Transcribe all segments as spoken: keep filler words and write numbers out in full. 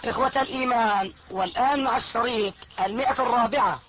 إخوة الإيمان، والآن مع الشريط المئة الرابعة.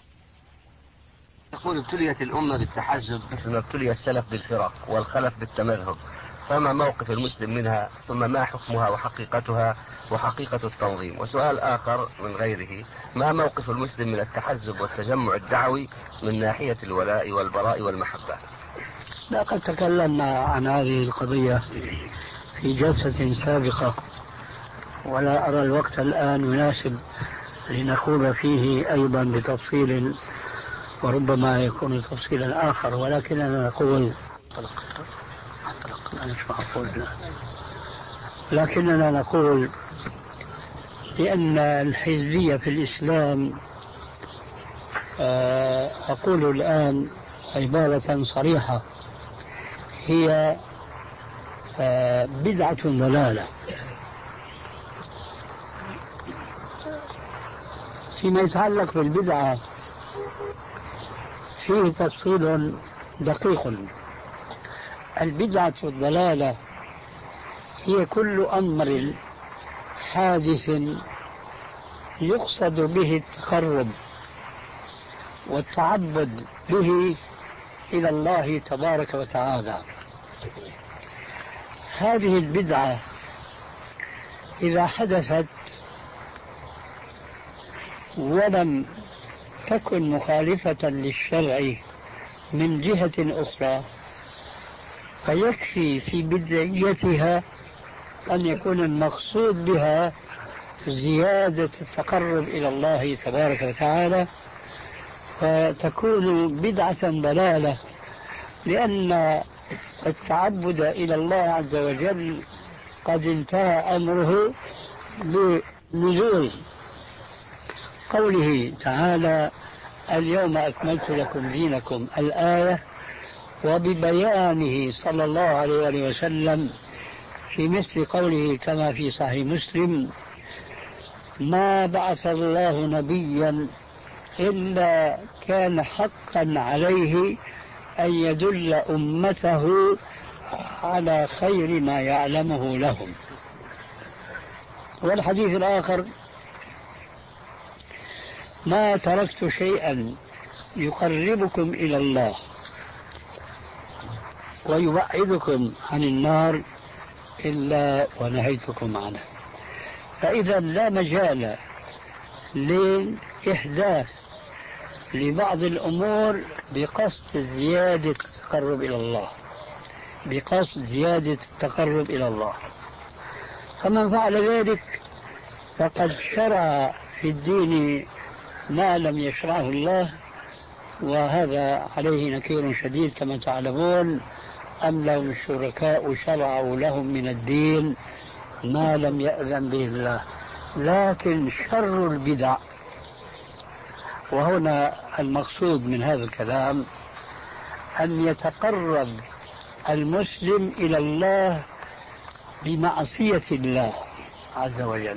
يقول: ابتليت الأمة بالتحزب مثل ما ابتلي السلف بالفرق والخلف بالتمذهب، فما موقف المسلم منها؟ ثم ما حكمها وحقيقتها وحقيقة التنظيم؟ وسؤال آخر من غيره: ما موقف المسلم من التحزب والتجمع الدعوي من ناحية الولاء والبراء والمحبة؟ لقد تكلمنا عن هذه القضية في جلسة سابقة، ولا أرى الوقت الآن مناسب لنخوض فيه أيضا بتفصيل، وربما يكون تفصيلا آخر، ولكننا نقول لكننا نقول بأن الحزبية في الإسلام، أقول الآن عبارة صريحة، هي بدعة ضلالة. فيما يتعلق بالبدعة فيه تفصيل دقيق. البدعة الضلالة هي كل أمر حادث يقصد به التقرب والتعبد به إلى الله تبارك وتعالى. هذه البدعة إذا حدثت ولم تكن مخالفة للشرع من جهة أخرى، فيكفي في بدعيتها أن يكون المقصود بها زيادة التقرب إلى الله تبارك وتعالى، فتكون بدعة ضلالة، لأن التعبد إلى الله عز وجل قد انتهى أمره بنزول قوله تعالى: اليوم أكملت لكم دينكم، الآية، وببيانه صلى الله عليه وسلم في مثل قوله كما في صحيح مسلم: ما بعث الله نبيا إلا كان حقا عليه أن يدل أمته على خير ما يعلمه لهم. والحديث الآخر: ما تركت شيئا يقربكم إلى الله ويبعدكم عن النار إلا ونهيتكم عنه. فإذا لا مجال لإحداث لبعض الأمور بقصد زيادة التقرب إلى الله بقصد زيادة التقرب إلى الله فمن فعل ذلك فقد شرع في الدين ما لم يشرعه الله، وهذا عليه نكير شديد كما تعلمون. أم لهم الشركاء شرعوا لهم من الدين ما لم يأذن به الله. لكن شر البدع، وهنا المقصود من هذا الكلام، أن يتقرب المسلم إلى الله بمعصية الله عز وجل.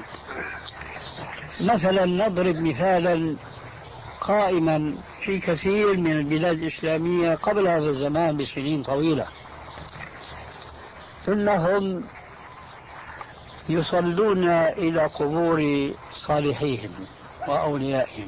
مثلا نضرب مثالا قائما في كثير من البلاد الإسلامية قبل هذا الزمان بسنين طويلة، إنهم يصلون إلى قبور صالحيهم وأوليائهم،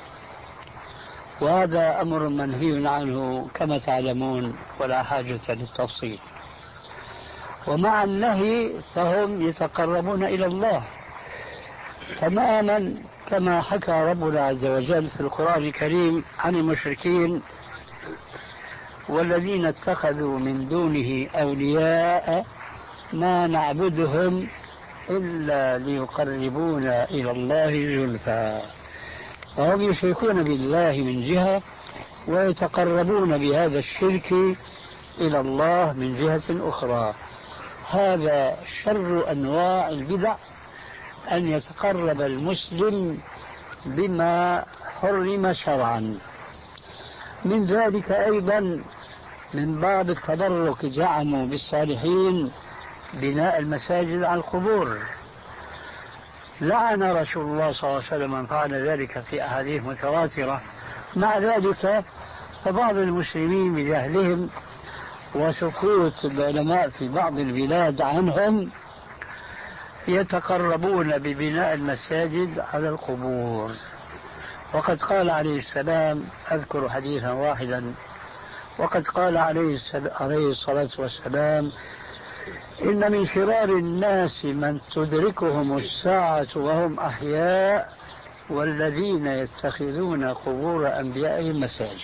وهذا أمر منهي عنه كما تعلمون ولا حاجة للتفصيل. ومع النهي فهم يتقربون إلى الله تماما كما حكى ربنا عز وجل في القرآن الكريم عن المشركين: والذين اتخذوا من دونه أولياء ما نعبدهم إلا ليقربونا إلى الله زلفى. وهم يشركون بالله من جهة ويتقربون بهذا الشرك إلى الله من جهة أخرى. هذا شر أنواع البدع، أن يتقرب المسلم بما حرم شرعا. من ذلك أيضا من باب التبرك زعموا بالصالحين بناء المساجد على القبور. لعن رسول الله صلى الله عليه وسلم من فعل ذلك في أحاديث متواترة. مع ذلك فبعض المسلمين بجهلهم وسكوت العلماء في بعض البلاد عنهم يتقربون ببناء المساجد على القبور. وقد قال عليه السلام، أذكر حديثا واحدا، وقد قال عليه الصلاة والسلام: إن من شرار الناس من تدركهم الساعة وهم أحياء والذين يتخذون قبور أنبيائهم مساجد.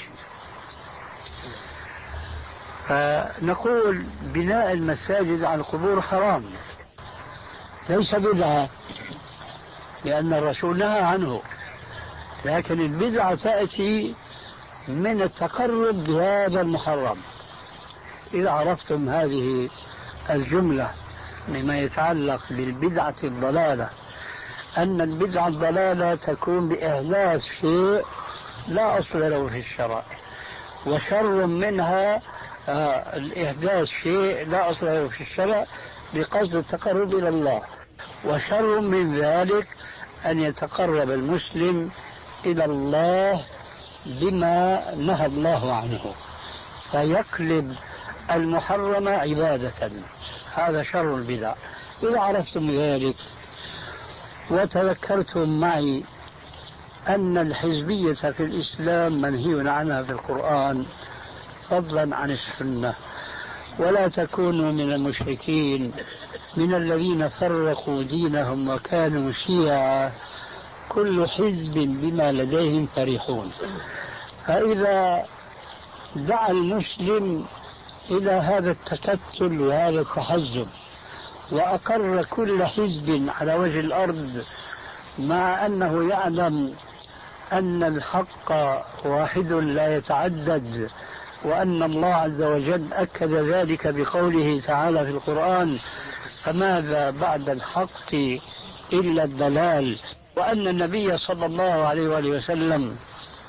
فنقول بناء المساجد على القبور حرام، ليس بدعة، لأن الرسول نهى عنه، لكن البدعة تأتي من التقرب بهذا المحرم. إذا عرفتم هذه الجملة مما يتعلق بالبدعة الضلالة، أن البدعة الضلالة تكون بإحداث شيء لا أصل له في الشرع، وشر منها آه الإحداث شيء لا أصل له في الشرع بقصد التقرب إلى الله، وشر من ذلك أن يتقرب المسلم إلى الله بما نهى الله عنه فيقلب المحرم عبادة. هذا شر البدع. إذا عرفتم ذلك وتذكرتم معي أن الحزبية في الإسلام منهي عنها في القرآن فضلا عن السنة، ولا تكونوا من المشركين من الذين فرقوا دينهم وكانوا شيعا كل حزب بما لديهم فرحون. فإذا دعا المسلم إلى هذا التكتل وهذا التحزب وأقر كل حزب على وجه الأرض مع أنه يعلم أن الحق واحد لا يتعدد، وأن الله عز وجل أكد ذلك بقوله تعالى في القرآن: فماذا بعد الحق إلا الضلال، وأن النبي صلى الله عليه وآله وسلم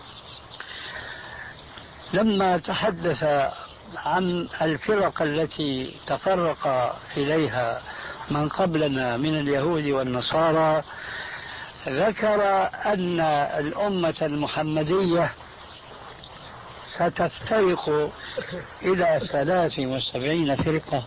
لما تحدث عن الفرق التي تفرق إليها من قبلنا من اليهود والنصارى ذكر أن الأمة المحمدية ستفترق إلى ثلاث وسبعين فرقة،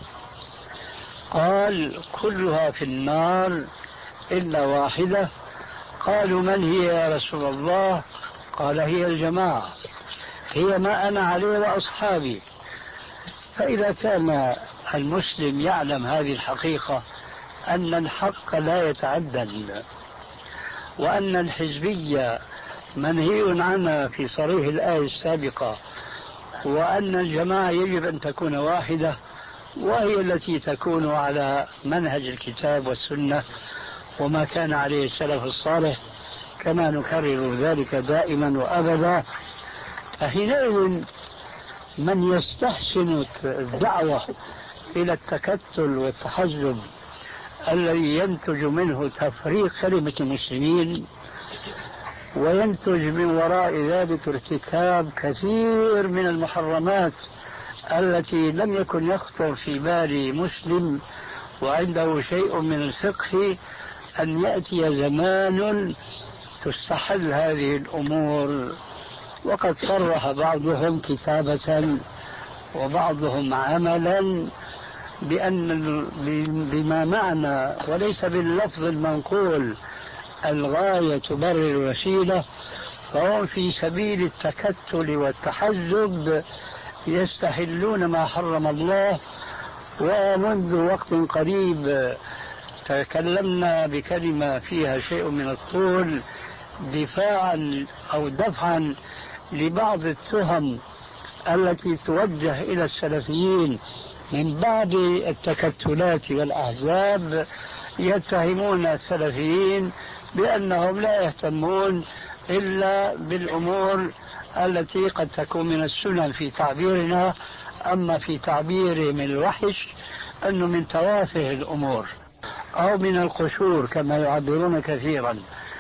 قال: كلها في النار إلا واحدة. قالوا: من هي يا رسول الله؟ قال: هي الجماعة، هي ما أنا عليه وأصحابي. فإذا كان المسلم يعلم هذه الحقيقة أن الحق لا يتعدد، وأن الحزبية منهي عنها في صريح الآية السابقة، وأن الجماعة يجب أن تكون واحدة وهي التي تكون على منهج الكتاب والسنة وما كان عليه السلف الصالح، كما نكرر ذلك دائما وأبدا، فحينئذ من يستحسن الدعوة إلى التكتل والتحزب الذي ينتج منه تفريق كلمة المسلمين وينتج من وراء ذلك ارتكاب كثير من المحرمات التي لم يكن يخطر في بال مسلم وعنده شيء من الفقه أن يأتي زمان تستحل هذه الأمور. وقد صرح بعضهم كتابة وبعضهم عملا بأن بما معنى وليس باللفظ المنقول الغاية تبرر الوسيلة، فهم في سبيل التكتل والتحزب يستحلون ما حرم الله. ومنذ وقت قريب تكلمنا بكلمة فيها شيء من الطول دفاعا أو دفعا لبعض التهم التي توجه إلى السلفيين من بعض التكتلات والأحزاب، يتهمون السلفيين بأنهم لا يهتمون إلا بالأمور التي قد تكون من السنن في تعبيرنا، أما في تعبيرهم الوحش أنه من توافه الأمور أو من القشور كما يعبرون كثيرا.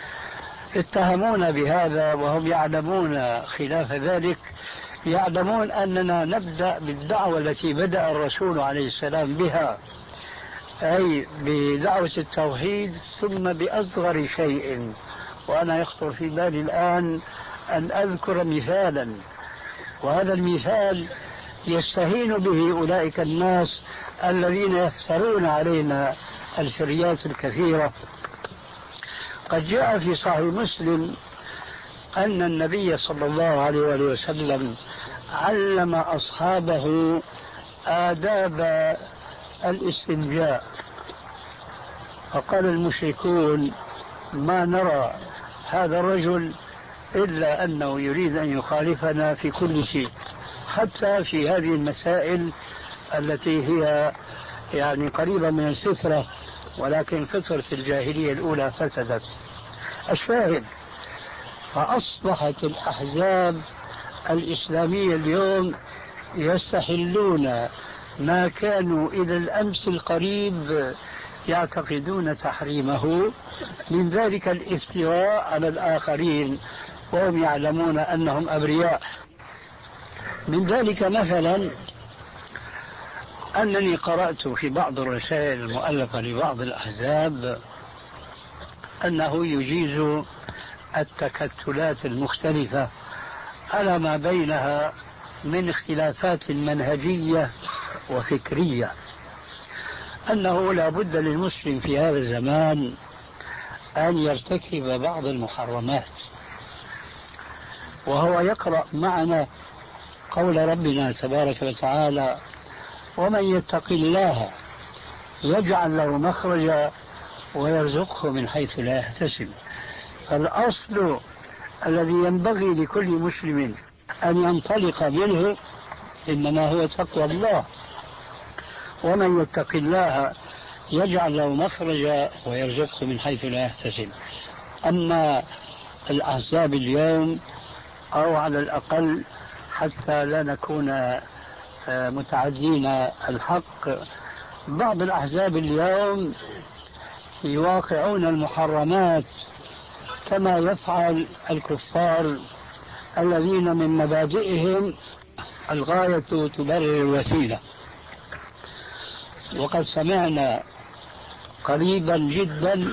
اتهمونا بهذا وهم يعلمون خلاف ذلك، يعلمون أننا نبدأ بالدعوة التي بدأ الرسول عليه السلام بها، أي بدعوة التوحيد، ثم بأصغر شيء. وأنا يخطر في بالي الآن أن أذكر مثالا، وهذا المثال يستهين به أولئك الناس الذين يفترون علينا الشريات الكثيرة. قد جاء في صحيح مسلم أن النبي صلى الله عليه وآله وسلم علم أصحابه آداب الاستنجاء، فقال المشركون: ما نرى هذا الرجل إلا أنه يريد أن يخالفنا في كل شيء، حتى في هذه المسائل التي هي يعني قريبة من الفطرة، ولكن فطرة الجاهلية الأولى فسدت. الشاهد، فأصبحت الأحزاب الإسلامية اليوم يستحلون ما كانوا إلى الأمس القريب يعتقدون تحريمه، من ذلك الافتراء على الآخرين وهم يعلمون أنهم أبرياء. من ذلك مثلا أنني قرأت في بعض الرسائل المؤلفة لبعض الأحزاب أنه يجيز التكتلات المختلفة على ما بينها من اختلافات منهجية وفكرية، أنه لا بد للمسلم في هذا الزمان أن يرتكب بعض المحرمات، وهو يقرأ معنا قول ربنا تبارك وتعالى: ومن يتق الله يجعل له مخرجا ويرزقه من حيث لا يحتسب. فالأصل الذي ينبغي لكل مسلم أن ينطلق منه إنما هو تقوى الله. ومن يتق الله يجعل له مخرجا ويرزقه من حيث لا يحتسب. أما الأحزاب اليوم، أو على الأقل حتى لا نكون متعدين الحق، بعض الأحزاب اليوم يواقعون المحرمات كما يفعل الكفار الذين من مبادئهم الغاية تبرر الوسيلة. وقد سمعنا قريبا جدا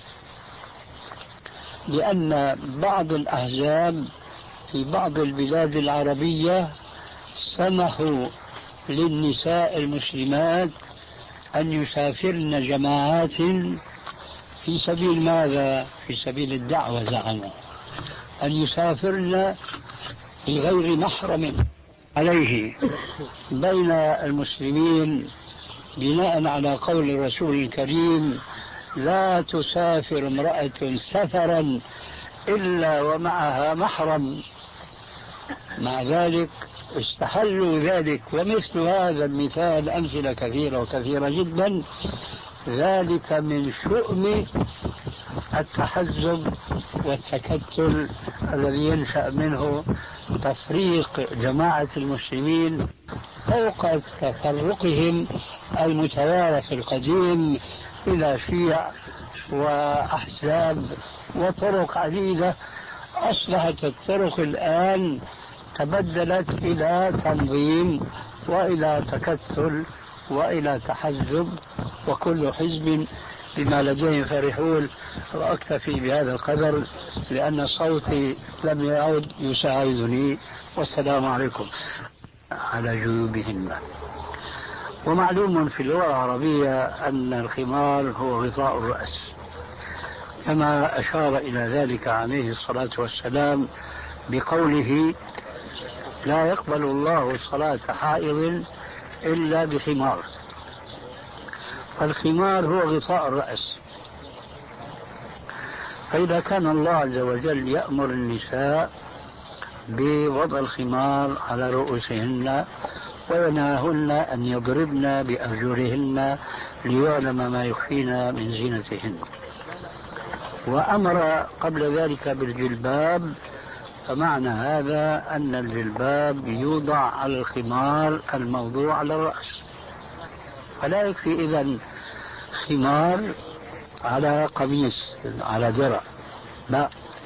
بأن بعض الأحزاب في بعض البلاد العربية سمحوا للنساء المسلمات أن يسافرن جماعات في سبيل ماذا؟ في سبيل الدعوة. زعموا أن يسافرن بغير محرم عليه بين المسلمين، بناء على قول الرسول الكريم: لا تسافر امرأة سفرا إلا ومعها محرم. مع ذلك استحلوا ذلك. ومثل هذا المثال أمثلة كثيرة وكثيرة جدا. ذلك من شؤم التحزب والتكتل الذي ينشأ منه تفريق جماعة المسلمين فوق تفرقهم المتوارث القديم إلى شيع وأحزاب وطرق عديدة. أصبحت الطرق الآن تبدلت إلى تنظيم وإلى تكتل وإلى تحزب، وكل حزب بما لديهم فرحون. وأكتفي بهذا القدر لأن صوتي لم يعد يساعدني، والسلام عليكم. على جيوبهن. ومعلوم في اللغة العربية أن الخمار هو غطاء الرأس، كما أشار إلى ذلك عليه الصلاة والسلام بقوله: لا يقبل الله صلاة حائض إلا بخمار. فالخمار هو غطاء الرأس. فإذا كان الله عز وجل يأمر النساء بوضع الخمار على رؤوسهن وينهاهن أن يضربن بأرجلهن ليعلم ما يخفين من زينتهن، وأمر قبل ذلك بالجلباب، فمعنى هذا أن الجلباب يوضع على الخمار الموضوع على الرأس. فلا يكفي إذن خمار على قميص على درع، لا،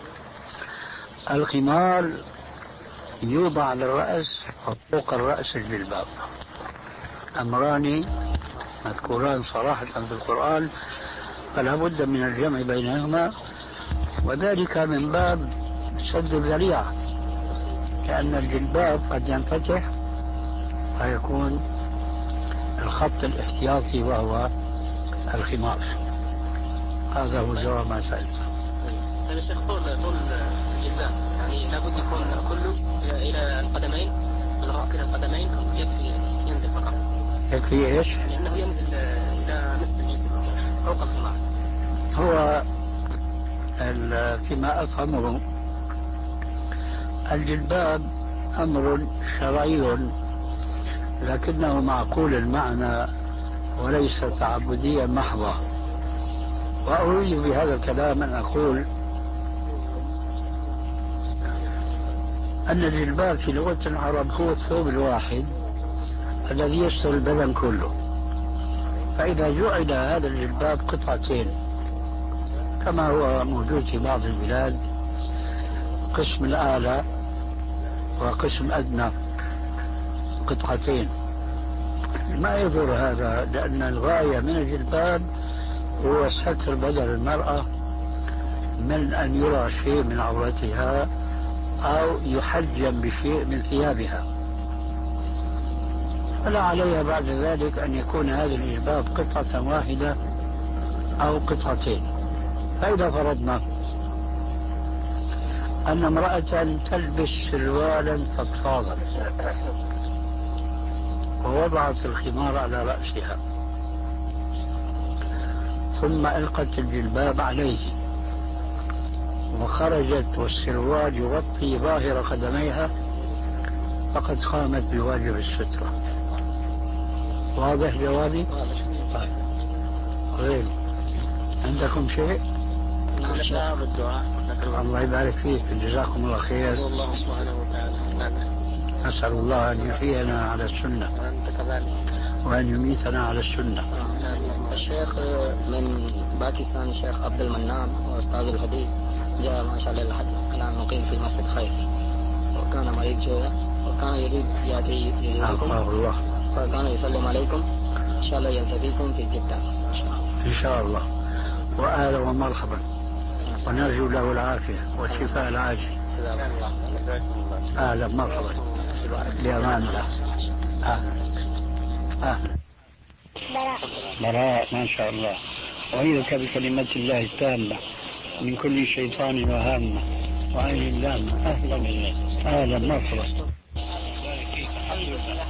الخمار يوضع على الرأس وفوق الرأس الجلباب. أمران مذكوران صراحة في القرآن، فلا بد من الجمع بينهما، وذلك من باب سد الذريعة، لأن الجلباب قد ينفتح فيكون الخط الاحتياطي وهو الخمار. هذا هو جواب ما سألت. طيب الشيخ، طول طول الجلباب يعني لابد يكون كله الى الى القدمين، من الراس الى القدمين، يكفي ينزل فقط؟ يكفي ايش؟ يعني انه ينزل الى نصف الجسم فوق الخمار. هو فيما افهمه الجلباب امر شرعي لكنه معقول المعنى وليس تعبديا محضا. وأريد بهذا الكلام أن أقول أن الجلباب في لغة العرب هو الثوب الواحد الذي يستر البدن كله. فإذا جعل هذا الجلباب قطعتين كما هو موجود في بعض البلاد، قسم الأعلى وقسم أدنى قطعتين، ما يضر هذا، لأن الغاية من الجلباب هو ستر بدن المرأة من أن يرى شيء من عورتها أو يحجم بشيء من ثيابها. فلا عليها بعد ذلك أن يكون هذا الجلباب قطعة واحدة أو قطعتين. فإذا فرضنا أن امرأة تلبس سروالا فضفاضا ووضعت الخمار على رأسها ثم ألقت الجلباب عليه وخرجت والسروال يغطي ظاهر قدميها، فقد قامت بواجب السترة. واضح جوابي؟ طيب. غير عندكم شيء؟ نعم بالدعاء. الله يبارك فيك، جزاكم الله خير. الله سبحانه وتعالى. أسأل الله أن يحيينا على السنة وأن يميتنا على السنة. الشيخ من باكستان الشيخ عبد المنان وأستاذ الحديث جاء ما شاء الله لحد الآن مقيم في مسجد خير، وكان مريض شوية وكان يريد يأتي يزوركم الله، فكان يسلم عليكم، إن شاء الله يلتقيكم في جدة إن شاء الله. وأهلا ومرحبا، ونرجو له العافية والشفاء العاجل. أهلا مرحبا، بأمان الله. أهلا أهلا. براء ما شاء الله. أعيذك بكلمة الله التامة من كل شيطان وهامة وعين لامة. أهلا أهلا مرحبا. الحمد لله.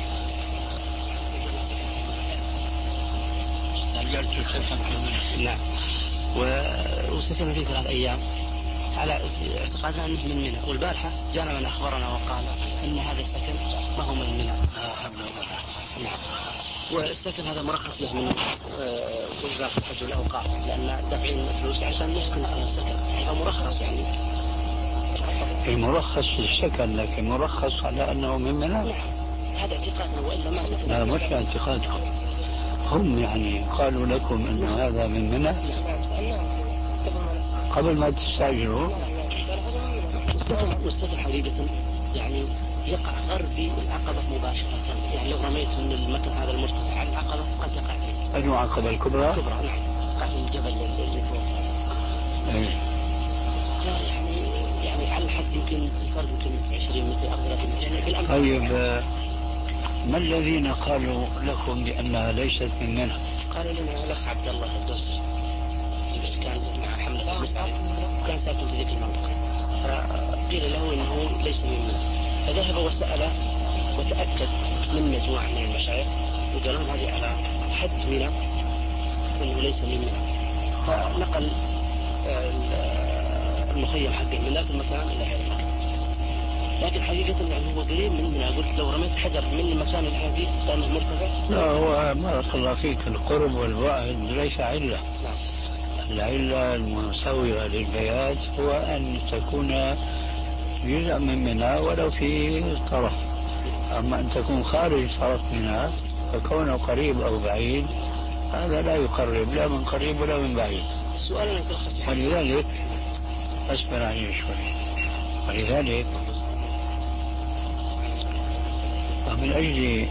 نقلت سكن في المنى. نعم. وسكن فيه ثلاث أيام على اعتقادنا أنه من منى، والبارحة جانا من أخبرنا وقال أن هذا السكن ما هو من منى. نعم. والسكن هذا مرخص له من وزارة الحج والأوقاف، لأن دافعين فلوس عشان نسكن في السكن، هذا مرخص يعني. المرخص للسكن لكن مرخص على أنه من منى. نعم. هذا اعتقادنا وإلا ما سكن. لا مش اعتقادهم، هم يعني قالوا لكم أن هذا من منى قبل ما تستأجروا. والسكن حقيقة يعني يقع غربي العقبة مباشرة، يعني لو رميت من المكان هذا المرتفع على العقبة قد يقع فيه. أنه العقبة الكبرى؟ الكبرى نعم، يقع في الجبل اللي فوق. أي. يعني يعني على الحد يمكن الفرق يمكن عشرين متر أو ثلاثين متر يعني بالأمر. طيب ما الذين قالوا لكم بأنها ليست من منى؟ قالوا لنا الأخ عبد الله الدوس كان مع حملة المسعى وكان ساكن في ذيك المنطقة، فقيل له إنه ليس من منى، فذهب وسأل وتأكد من مجموعة من المشايخ وقال لهم هذه على حد منى إنه ليس من منى، فنقل المخيم حقه من ذاك المكان إلى هذا المكان. لكن حقيقة يعني هو قريب من منى، قلت لو رميت حجر من المكان اللي احنا فيه لأنه مرتفع. لا هو بارك الله فيك، القرب والبعد ليس علة. نعم. العلة المسوغة للبيات هو أن تكون جزء من منى ولو في طرف، أما أن تكون خارج طرف منى فكونه قريب أو بعيد هذا لا يقرب لا من قريب ولا من بعيد. السؤال ولذلك أصبر عليه شوي. ولذلك ومن أجل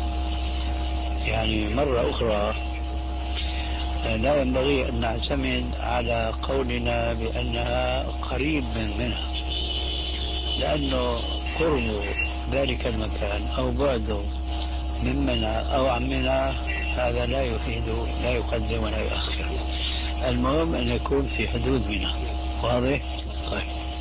يعني مرة أخرى لا ينبغي أن نعتمد على قولنا بأنها قريب من منها، لأنه قرب ذلك المكان أو بعده من منى أو عن منى هذا لا يفيد، لا يقدم ولا يؤخر. المهم أن يكون في حدود منى. واضح؟ طيب.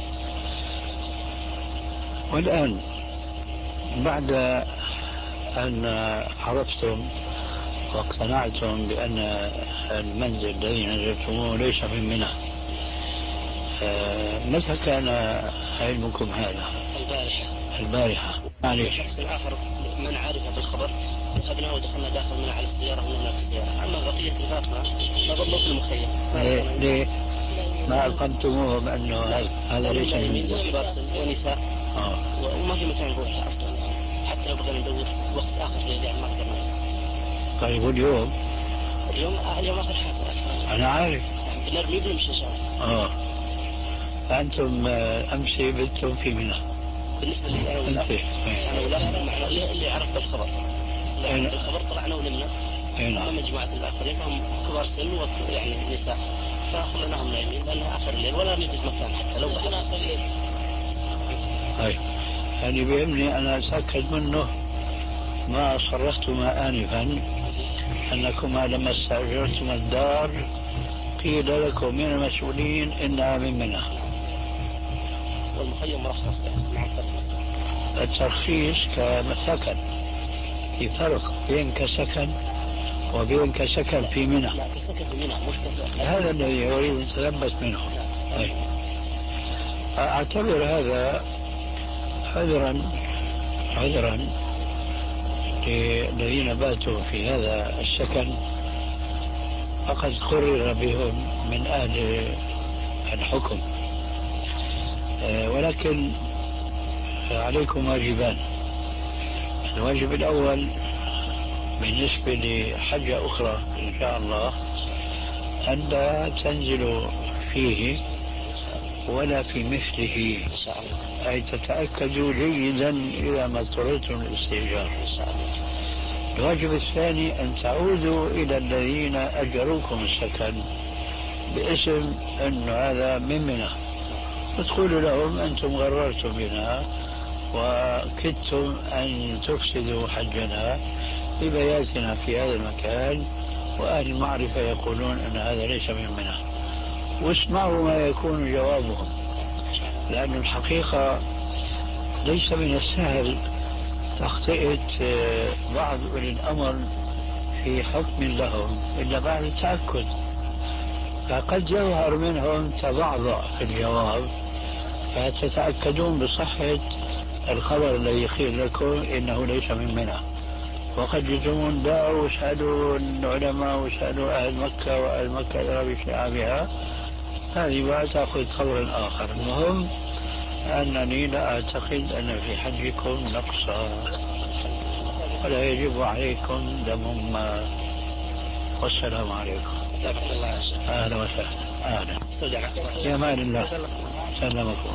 والآن بعد أن عرفتم واقتنعتم بأن المنزل الذي نزلتموه ليس من منى، آه متى كان علمكم هذا؟ البارحة. البارحة. يعني الشخص الآخر من عرف بالخبر أخذناه ودخلنا داخل منى على السيارة ونمنا في السيارة. أما بقية رفاقنا فظلوا في المخيم. ليه؟ ليه؟ ما ألقمتموهم أنه هذا ليس من وكبار سن ونساء آه. وما في مكان نروح أصلا، حتى لو بغينا ندور وقت آخر يعني ما قدرنا. طيب واليوم؟ اليوم اليوم آخر حاجة. أنا عارف. بنرمي بنمشي إن شاء الله. آه. فأنتم أمس بتم في منى. بالنسبة لي أنا ولا أنا ولا معنا اللي عرف بالخبر. اللي عرف بالخبر طلعنا ونمنا. أما مجموعة الآخرين فهم كبار سن ويعني نساء، فخلناهم نايمين لأنها آخر الليل ولا نجد مكان حتى لو كنا آخر الليل. هاي يعني بيهمني أنا أتأكد منه ما صرختما آنفا أنكما لما استأجرتم الدار قيل لكم من المسؤولين إنها من منى. والمخيم مرخص مع الترخيص. الترخيص كسكن، في فرق بين كسكن وبين كسكن في منى. لا كسكن في منى مش كسكن. هذا الذي أريد أن أتلبس منه. طيب. أعتبر هذا عذرا عذرا للذين باتوا في هذا السكن، فقد قرر بهم من أهل الحكم، ولكن عليكم واجبان. الواجب الأول بالنسبة لحاجة أخرى إن شاء الله أن لا تنزلوا فيه ولا في مثله، أي تتأكدوا جيدا إذا ما اضطررتم للاستئجار. الواجب الثاني أن تعودوا إلى الذين أجروكم السكن باسم أن هذا من منى، وتقولوا لهم أنتم غررتم بنا وكدتم أن تفسدوا حجنا ببياتنا في هذا المكان، وأهل المعرفة يقولون أن هذا ليس من منى. واسمعوا ما يكون جوابهم، لأن الحقيقة ليس من السهل تخطئة بعض أولي الأمر في حكم لهم إلا بعد التأكد، فقد يظهر منهم تبعضع في الجواب فتتأكدون بصحة الخبر الذي قيل لكم إنه ليس من منى، وقد يجون لا واسألوا العلماء واسألوا أهل مكة وأهل مكة إلى بشعابها، هذه ما تأخذ خبر آخر. المهم أنني لا أعتقد أن في حجكم نقصا ولا يجب عليكم دم ما. والسلام عليكم. أهلا وسهلا. أهلا. في أمان الله. سلمكم.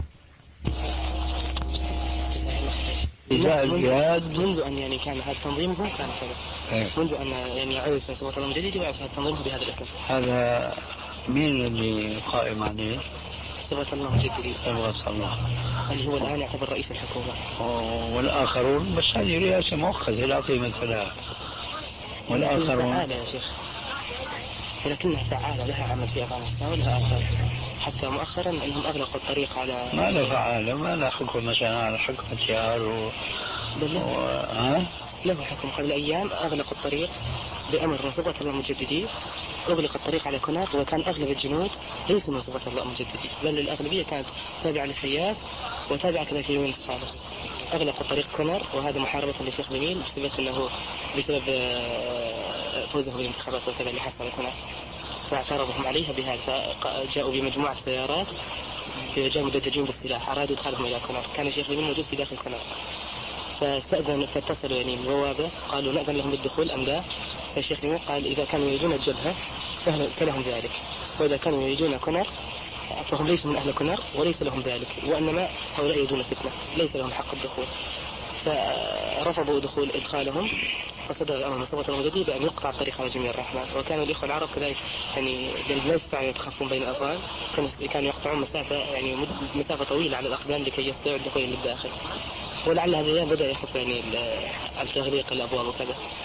إذا الجهاد منذ أن يعني كان هذا التنظيم ما كان كذا. منذ أن يعني عرف صوت الله الجديد وعرف هذا التنظيم بهذا الاسم. هذا مين اللي قائم عليه؟ صبغة الله الجديد. صبغة الله. اللي هو الآن يعتبر رئيس الحكومة. والآخرون بس هذه رئاسة مؤقتة لا قيمة لها. والآخرون فعالة يا شيخ، ولكنها فعالة لها عمل في أفغانستان ولها آثار، حتى مؤخرا أنهم أغلقوا الطريق على ما له فعالة، ما له حكم مثلا على حكم التيار و... و... ها؟ له حكم. قبل أيام أغلقوا الطريق بأمر من صبغة الله المجددين، أغلق الطريق على كوناك، وكان أغلب الجنود ليسوا من صبغة الله المجددين، بل الأغلبية كانت تابعة للسياف وتابعة كذلك ليونس الصالح. أغلقوا طريق كونر، وهذا محاربة للشيخ جميل بسبب أنه بسبب فوزه بالانتخابات وكذا اللي حصلت هناك، فاعترضهم عليها بهذا، فجاءوا بمجموعة سيارات جاءوا مدججين بالسلاح أرادوا إدخالهم إلى كونر. كان الشيخ جميل موجود في داخل كونر، فاستأذن فاتصلوا يعني البوابة قالوا نأذن لهم بالدخول أم لا. فالشيخ جميل قال إذا كانوا يريدون الجبهة فلهم ذلك، وإذا كانوا يريدون كونر فهم ليسوا من أهل كونر وليس لهم ذلك، وإنما هؤلاء يريدون فتنة ليس لهم حق الدخول. فرفضوا دخول إدخالهم، فصدر الأمر من صبغة الله الجديد بأن يقطع الطريق على جميع الرحمن. وكانوا الإخوة العرب كذلك يعني لا يستطيعون يتخفون بين الأفغان، كانوا يقطعون مسافة يعني مسافة طويلة على الأقدام لكي يستطيعوا الدخول للداخل، ولعل هذا الأيام بدأ يحصل يعني التغليق الأبواب وكذا.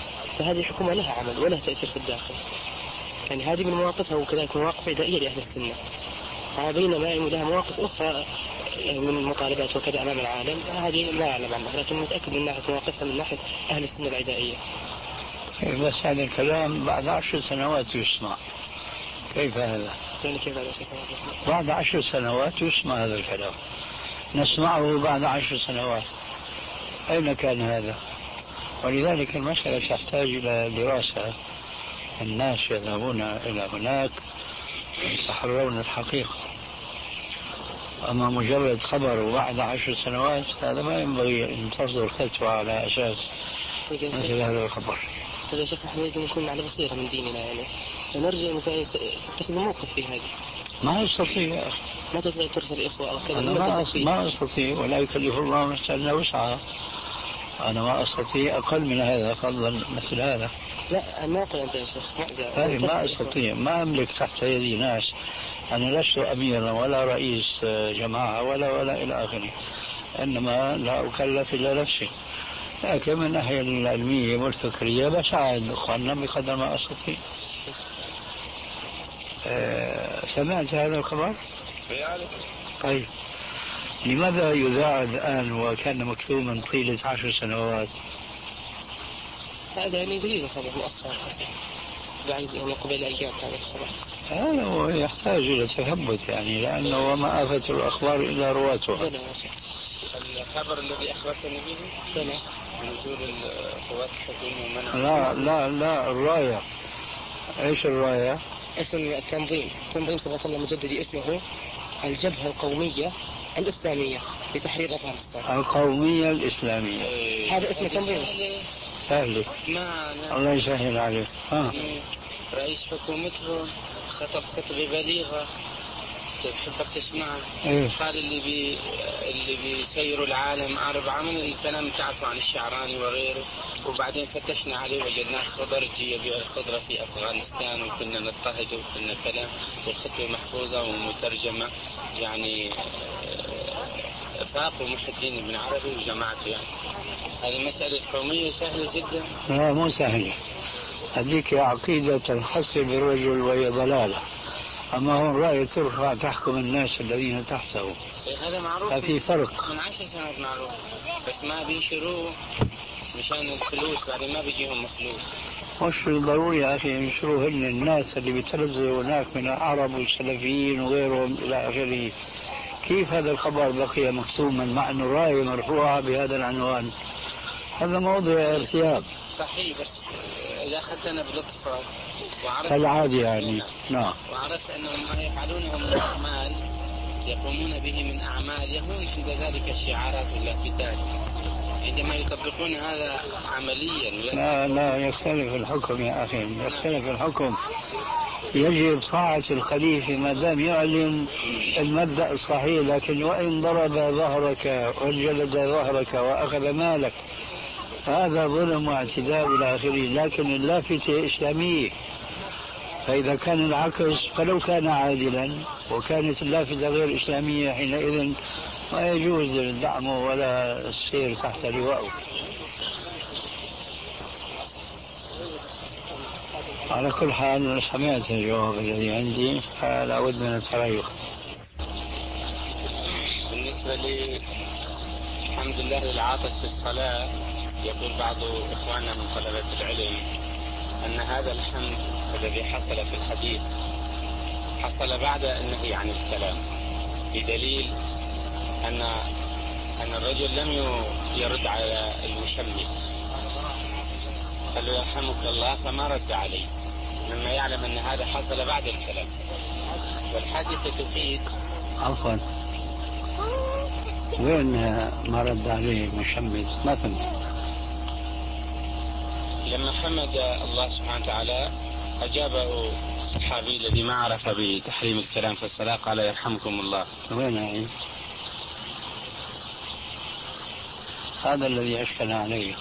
فهذه الحكومة لها عمل ولها تأثير في الداخل، يعني هذه من مواقفها وكذلك مواقف عدائية لأهل السنة. بينما لها مواقف أخرى من مطالبات وكذا أمام العالم، هذه لا أعلم عنها، لكن متأكد من ناحية مواقفها من ناحية أهل السنة العدائية. بس هذا الكلام بعد عشر سنوات يسمع، كيف هذا؟ يعني كيف هذا؟ بعد عشر سنوات يسمع هذا الكلام، نسمعه بعد عشر سنوات، أين كان هذا؟ ولذلك المسألة تحتاج إلى دراسة، الناس يذهبون إلى هناك يتحرون الحقيقة. أما مجرد خبر بعد عشر سنوات هذا ما ينبغي أن تصدر فتوى على أساس مثل هذا الخبر. طيب شيخ، نحن يجب أن نكون على بصيرة من ديننا، يعني نرجع أن تتخذ موقف في هذا. ما أستطيع، ما تستطيع ترسل إخوة أو كذا؟ أنا ما, ما أستطيع، ولا يكلف الله نفسا إلا وسعها. أنا ما أستطيع أقل من هذا، فضلا مثل هذا. لا ما أقول أنت يا شيخ، ما, ما أستطيع، ما أملك تحت يدي ناس، أنا لست أميرا ولا رئيس جماعة ولا ولا إلى آخره، إنما لا أكلف إلا نفسي. لكن من الناحية العلمية والفكرية بساعد أخواننا بقدر ما أستطيع. أه سمعت هذا الخبر؟ طيب لماذا يذاع الآن وكان مكتوبا طيلة عشر سنوات؟ هذا يعني جديد الخبر مؤخرا، بعد يعني قبل أيام هذا الخبر. هذا هو يحتاج إلى تثبت، يعني لأنه وما آفة الأخبار إلا رواتها. الخبر الذي أخبرتني به سنة نزول القوات الحكومية ومنع. لا لا لا الراية. ايش الراية؟ اسم التنظيم، تنظيم صباح الله المجددي، اسمه الجبهة القومية الإسلامية لتحرير أفغانستان. القومية الإسلامية، هذا اسم تنظيم. سهل، ما الله يسهل عليك. ها. رئيس حكومتهم خطب خطبة بليغة تحبك تسمعها. إيه؟ قال اللي بي اللي بيسيروا العالم أعرب عمل الكلام تعرفوا عن الشعراني وغيره، وبعدين فتشنا عليه وجدناه خضرجي يبيع الخضرة في أفغانستان، وكنا نضطهد وكنا كلام، والخطبة محفوظة ومترجمة، يعني فاقوا محي الدين بن عربي وجماعته. يعني هذه مسألة قومية سهلة جدا. لا مو سهلة، هذيك عقيدة تنحصر بالرجل وهي ضلالة، أما هو رأي ترفع تحكم الناس الذين تحته. هذا معروف، ففي فرق. من عشر سنوات معروف، بس ما بينشروه مشان الفلوس، بعدين ما بيجيهم فلوس. مش ضروري يا أخي ينشروهن الناس اللي بيتلذذوا هناك من العرب والسلفيين وغيرهم إلى آخره. كيف هذا الخبر بقي مكتوما مع أن الراية مرفوعة بهذا العنوان؟ هذا موضع ارتياب. صحيح، بس إذا أخذتنا بلطف وعرفت كالعادة يعني. نعم. وعرفت أنهم ما يفعلونه من أعمال يقومون به من أعمال يهون عند ذلك الشعارات والاعتدال، عندما يطبقون هذا عمليا. لا لا يختلف الحكم يا أخي، يختلف الحكم. يجب طاعة الخليفة ما دام يعلن المبدأ الصحيح، لكن وإن ضرب ظهرك وجلد ظهرك وأخذ مالك هذا ظلم واعتداء إلى آخره، لكن اللافتة إسلامية. فإذا كان العكس فلو كان عادلا وكانت اللافتة غير إسلامية حينئذ ما يجوز الدعم ولا السير تحت لوائه. على كل حال سمعت الجواب الذي عندي، فلا بد من التريث. بالنسبة لي الحمد لله للعاطس في الصلاة، يقول بعض إخواننا من طلبة العلم أن هذا الحمد الذي حصل في الحديث حصل بعد النهي عن الكلام، بدليل أن أن الرجل لم يرد على المشمت، قال له يرحمك الله، فما رد عليه، مما يعلم أن هذا حصل بعد الكلام. والحادثة تفيد. عفوا، وين ما رد عليه المشمت؟ ما فهمت. لما حمد الله سبحانه وتعالى أجابه الصحابي الذي ما عرف بتحريم الكلام في الصلاة قال يرحمكم الله. وين يعني؟ هذا الذي أشكل عليه.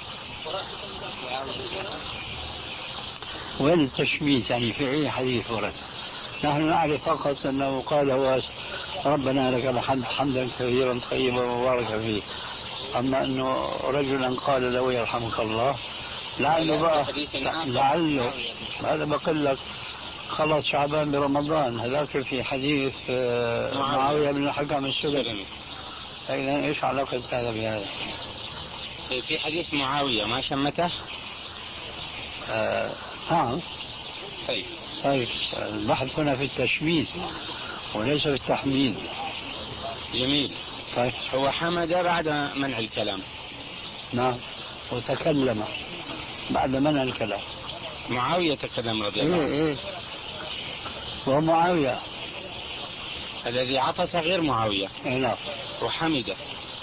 وين التشميت يعني في أي حديث ورد؟ نحن نعرف فقط أنه قال ربنا لك الحمد حمدا كثيرا طيبا مباركا فيه، أما أنه رجلا قال له يرحمك الله لعله بقى لعله هذا بقول لك خلص شعبان برمضان، هذاك في حديث معاوية بن الحكم السلمي. إذا إيش علاقة هذا بهذا؟ في حديث معاوية ما شمته؟ آه نعم. طيب طيب البحث هنا في التشميت وليس في التحميد. جميل. طيب هو حمد بعد منع الكلام. نعم وتكلم بعد منع الكلام. معاوية تكلم رضي الله عنه. إيه إيه ومعاوية الذي عطس غير معاوية. إيه لا وحمد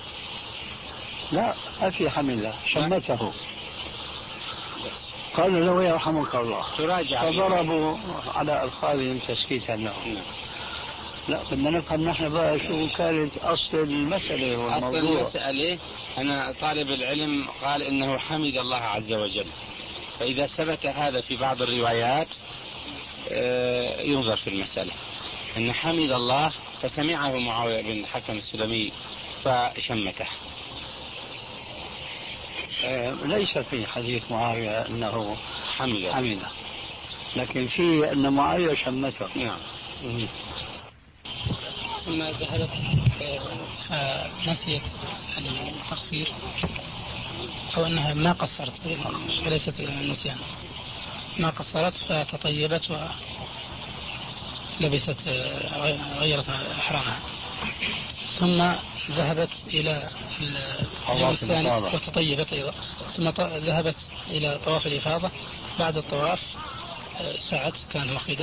لا ما في حمد شمته بس. قال له يرحمك الله تراجع فضربوا على ألفاظهم تسكيتا لهم. نعم. لا بدنا نفهم نحن بقى شو كانت أصل المسألة والموضوع. أصل المسألة أنا طالب العلم قال إنه حمد الله عز وجل، فإذا ثبت هذا في بعض الروايات ينظر في المسألة أن حمد الله فسمعه معاوية بن الحكم السلمي فشمته. ليس في حديث معاوية أنه حمد حمد، لكن في أن معاوية شمته. نعم. ثم ذهبت فنسيت التقصير أو أنها ما قصرت وليست نسيان، ما قصرت فتطيبت ولبست غيرت إحرامها، ثم ذهبت إلى اليوم الثاني وتطيبت أيضا، ثم ذهبت إلى طواف الإفاضة. بعد الطواف سعت كانت مخيدة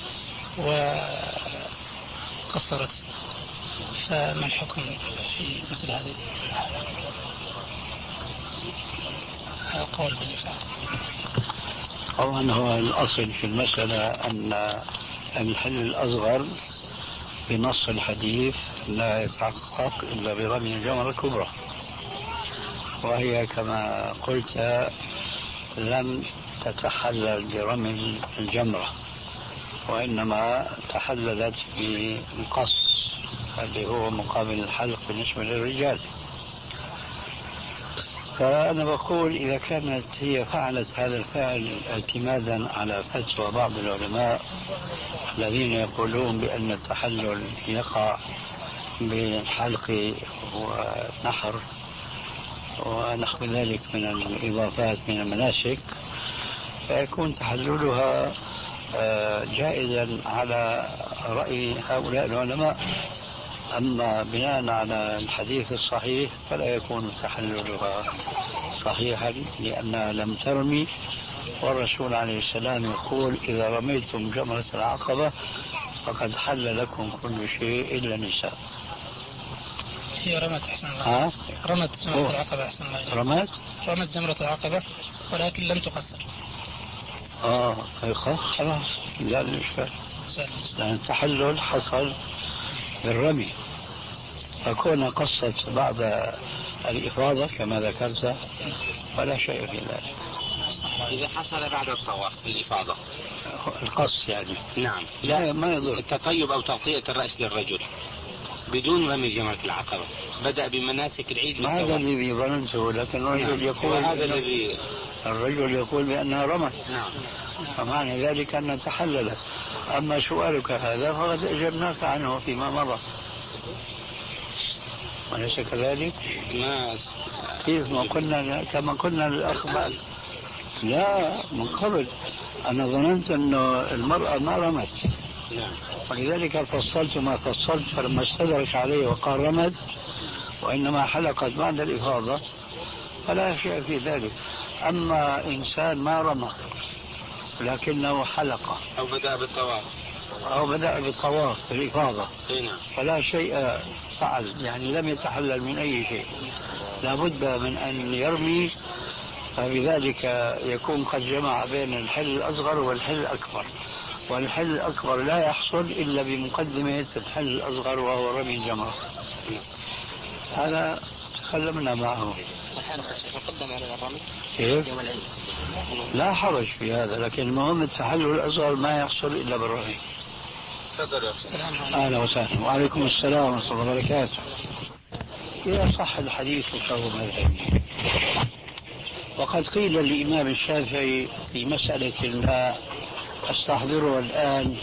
وقصرت، فما الحكم في مثل هذه القول بالإفاضة؟ طبعا هو الأصل في المسألة أن الحل الأصغر بنص الحديث لا يتحقق إلا برمي الجمرة الكبرى، وهي كما قلت لم تتحلل برمي الجمرة وإنما تحللت بالقص اللي هو مقابل الحلق بالنسبة للرجال. فأنا بقول إذا كانت هي فعلت هذا الفعل اعتمادا على فتوى بعض العلماء الذين يقولون بأن التحلل يقع بالحلق ونحر ونحو ذلك من الإضافات من المناسك، فيكون تحللها جائزا على رأي هؤلاء العلماء. أما بناء على الحديث الصحيح فلا يكون تحللها صحيحا لأنها لم ترمي، والرسول عليه السلام يقول إذا رميتم جمرة العقبة فقد حل لكم كل شيء إلا النساء. هي رمت أحسن الله. ها؟ رمت جمرة العقبة أحسن الله. رمت؟ رمت جمرة العقبة ولكن لم تقصر. آه خلاص لا الإشكال، لأن التحلل حصل بالرمي، فكون قصت بعد الإفاضة كما ذكرت فلا شيء في ذلك. إذا حصل بعد الطواف بالإفاضة القص يعني نعم لا ما يضر. التطيب أو تغطية الرأس للرجل بدون رمي جمرة العقبة بدأ بمناسك العيد. هذا الذي ظننته، لكن الرجل نعم. يقول هذا الذي الرجل يقول بأنها رمت. نعم. فمعنى ذلك أنها تحللت. أما سؤالك هذا فقد أجبناك عنه فيما مضى، وليس كذلك؟ ما كيف ما قلنا كما قلنا الأخبار لا من قبل. أنا ظننت أن المرأة ما رمت نعم. ولذلك فصلت ما فصلت، فلما استدرك عليه وقال رمت وإنما حلقت بعد الإفاضة فلا شيء في ذلك. أما إنسان ما رمى لكنه حلق أو بدأ بالطواف أو بدأ بالطواف بالإفاضة نعم. فلا شيء فعل، يعني لم يتحلل من أي شيء، لابد من أن يرمي، فبذلك يكون قد جمع بين الحل الأصغر والحل الأكبر، والحل الأكبر لا يحصل إلا بمقدمة الحل الأصغر وهو رمي الجمرة. هذا تكلمنا معه. كيف؟ لا حرج في هذا، لكن المهم التحلل الأصغر ما يحصل إلا بالرمي. أهلا وسهلا. وعليكم السلام ورحمة الله وبركاته. إذا صح الحديث فهو مذهبي، وقد قيل للإمام الشافعي في مسألة ما أستحضره الآن: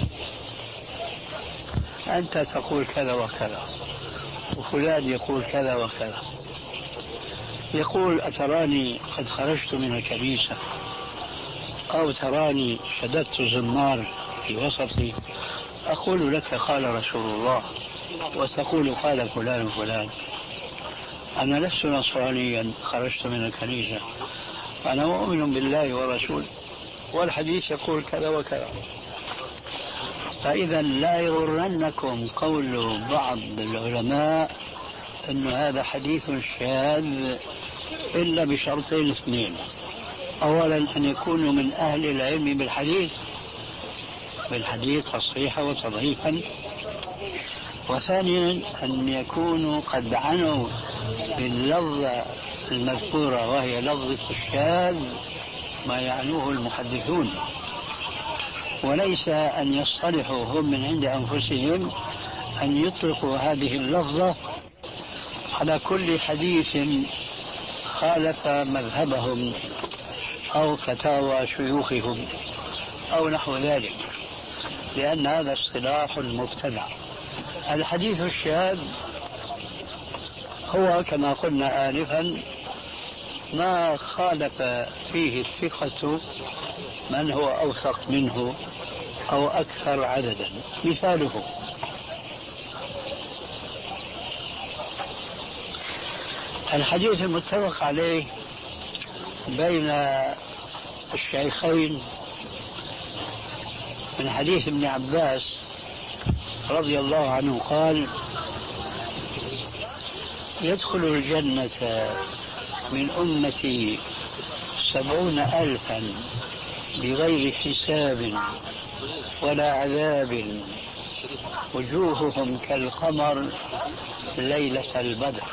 أنت تقول كذا وكذا، وفلان يقول كذا وكذا. يقول: أتراني قد خرجت من الكنيسة، أو تراني شددت زمار في وسطي أقول لك قال رسول الله، وتقول قال فلان فلان. أنا لست نصرانيا خرجت من الكنيسة، أنا مؤمن بالله ورسوله، والحديث يقول كذا وكذا. فإذا لا يغرنكم قول بعض العلماء أن هذا حديث شاذ إلا بشرطين اثنين: أولا أن يكونوا من أهل العلم بالحديث بالحديث تصحيحا وتضعيفا، وثانيا أن يكونوا قد عنوا باللفظة المذكورة وهي لفظة الشاذ ما يعنوه المحدثون، وليس أن يصطلحوا هم من عند أنفسهم أن يطلقوا هذه اللفظة على كل حديث خالف مذهبهم أو فتاوى شيوخهم أو نحو ذلك، لأن هذا اصطلاح مبتدع. الحديث الشاذ هو كما قلنا آنفا ما خالف فيه الثقة من هو أوثق منه أو أكثر عددا. مثاله: الحديث المتفق عليه بين الشيخين من حديث ابن عباس رضي الله عنه قال: يدخل الجنة من أمتي سبعون ألفا بغير حساب ولا عذاب، وجوههم كالقمر ليلة البدر.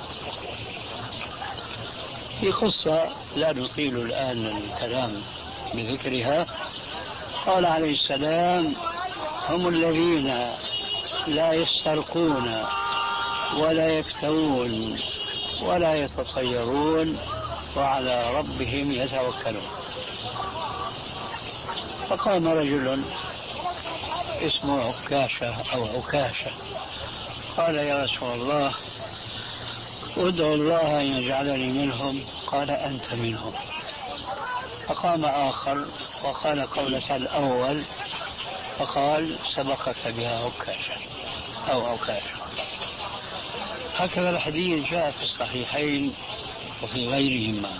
في قصة لا نطيل الآن الكلام بذكرها. قال عليه السلام: هم الذين لا يسترقون ولا يكتوون ولا يتطيرون وعلى ربهم يتوكلون. فقام رجل اسمه عكاشة أو عكاشة قال: يا رسول الله، ادعو الله أن يجعلني منهم. قال: أنت منهم. فقام آخر وقال قولة الأول فقال: سبقك بها عكاشة أو عكاشة. هكذا الحديث جاء في الصحيحين وفي غيرهما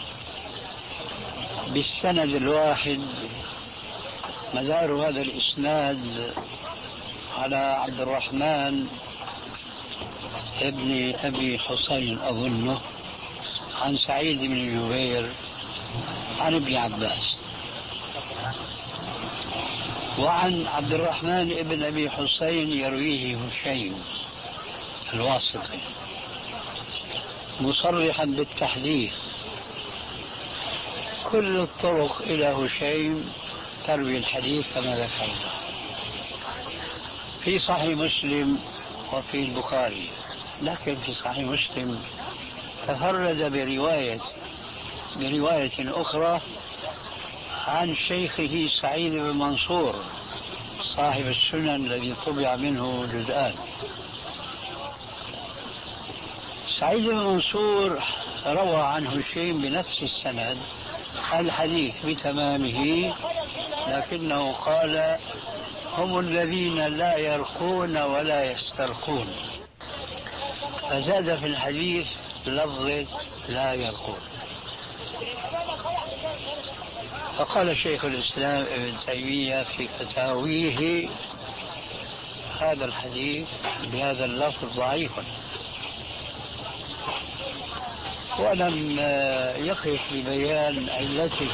بالسند الواحد. مدار هذا الإسناد على عبد الرحمن ابن أبي حسين أظنه عن سعيد بن جبير عن ابن عباس، وعن عبد الرحمن ابن أبي حسين يرويه هشيم الواسطي مصرحا بالتحديث. كل الطرق إلى هشيم تروي الحديث كما ذكرنا في صحيح مسلم وفي البخاري، لكن في صحيح مسلم تفرد برواية برواية أخرى عن شيخه سعيد بن منصور صاحب السنن الذي طبع منه جزءان. سعيد بن منصور روى عن هشيم بنفس السند الحديث بتمامه، لكنه قال: هم الذين لا يرقون ولا يسترقون، فزاد في الحديث لفظ لا يرقون. فقال شيخ الإسلام ابن تيمية في فتاويه: هذا الحديث بهذا اللفظ ضعيف، ولم يقف لبيان علته،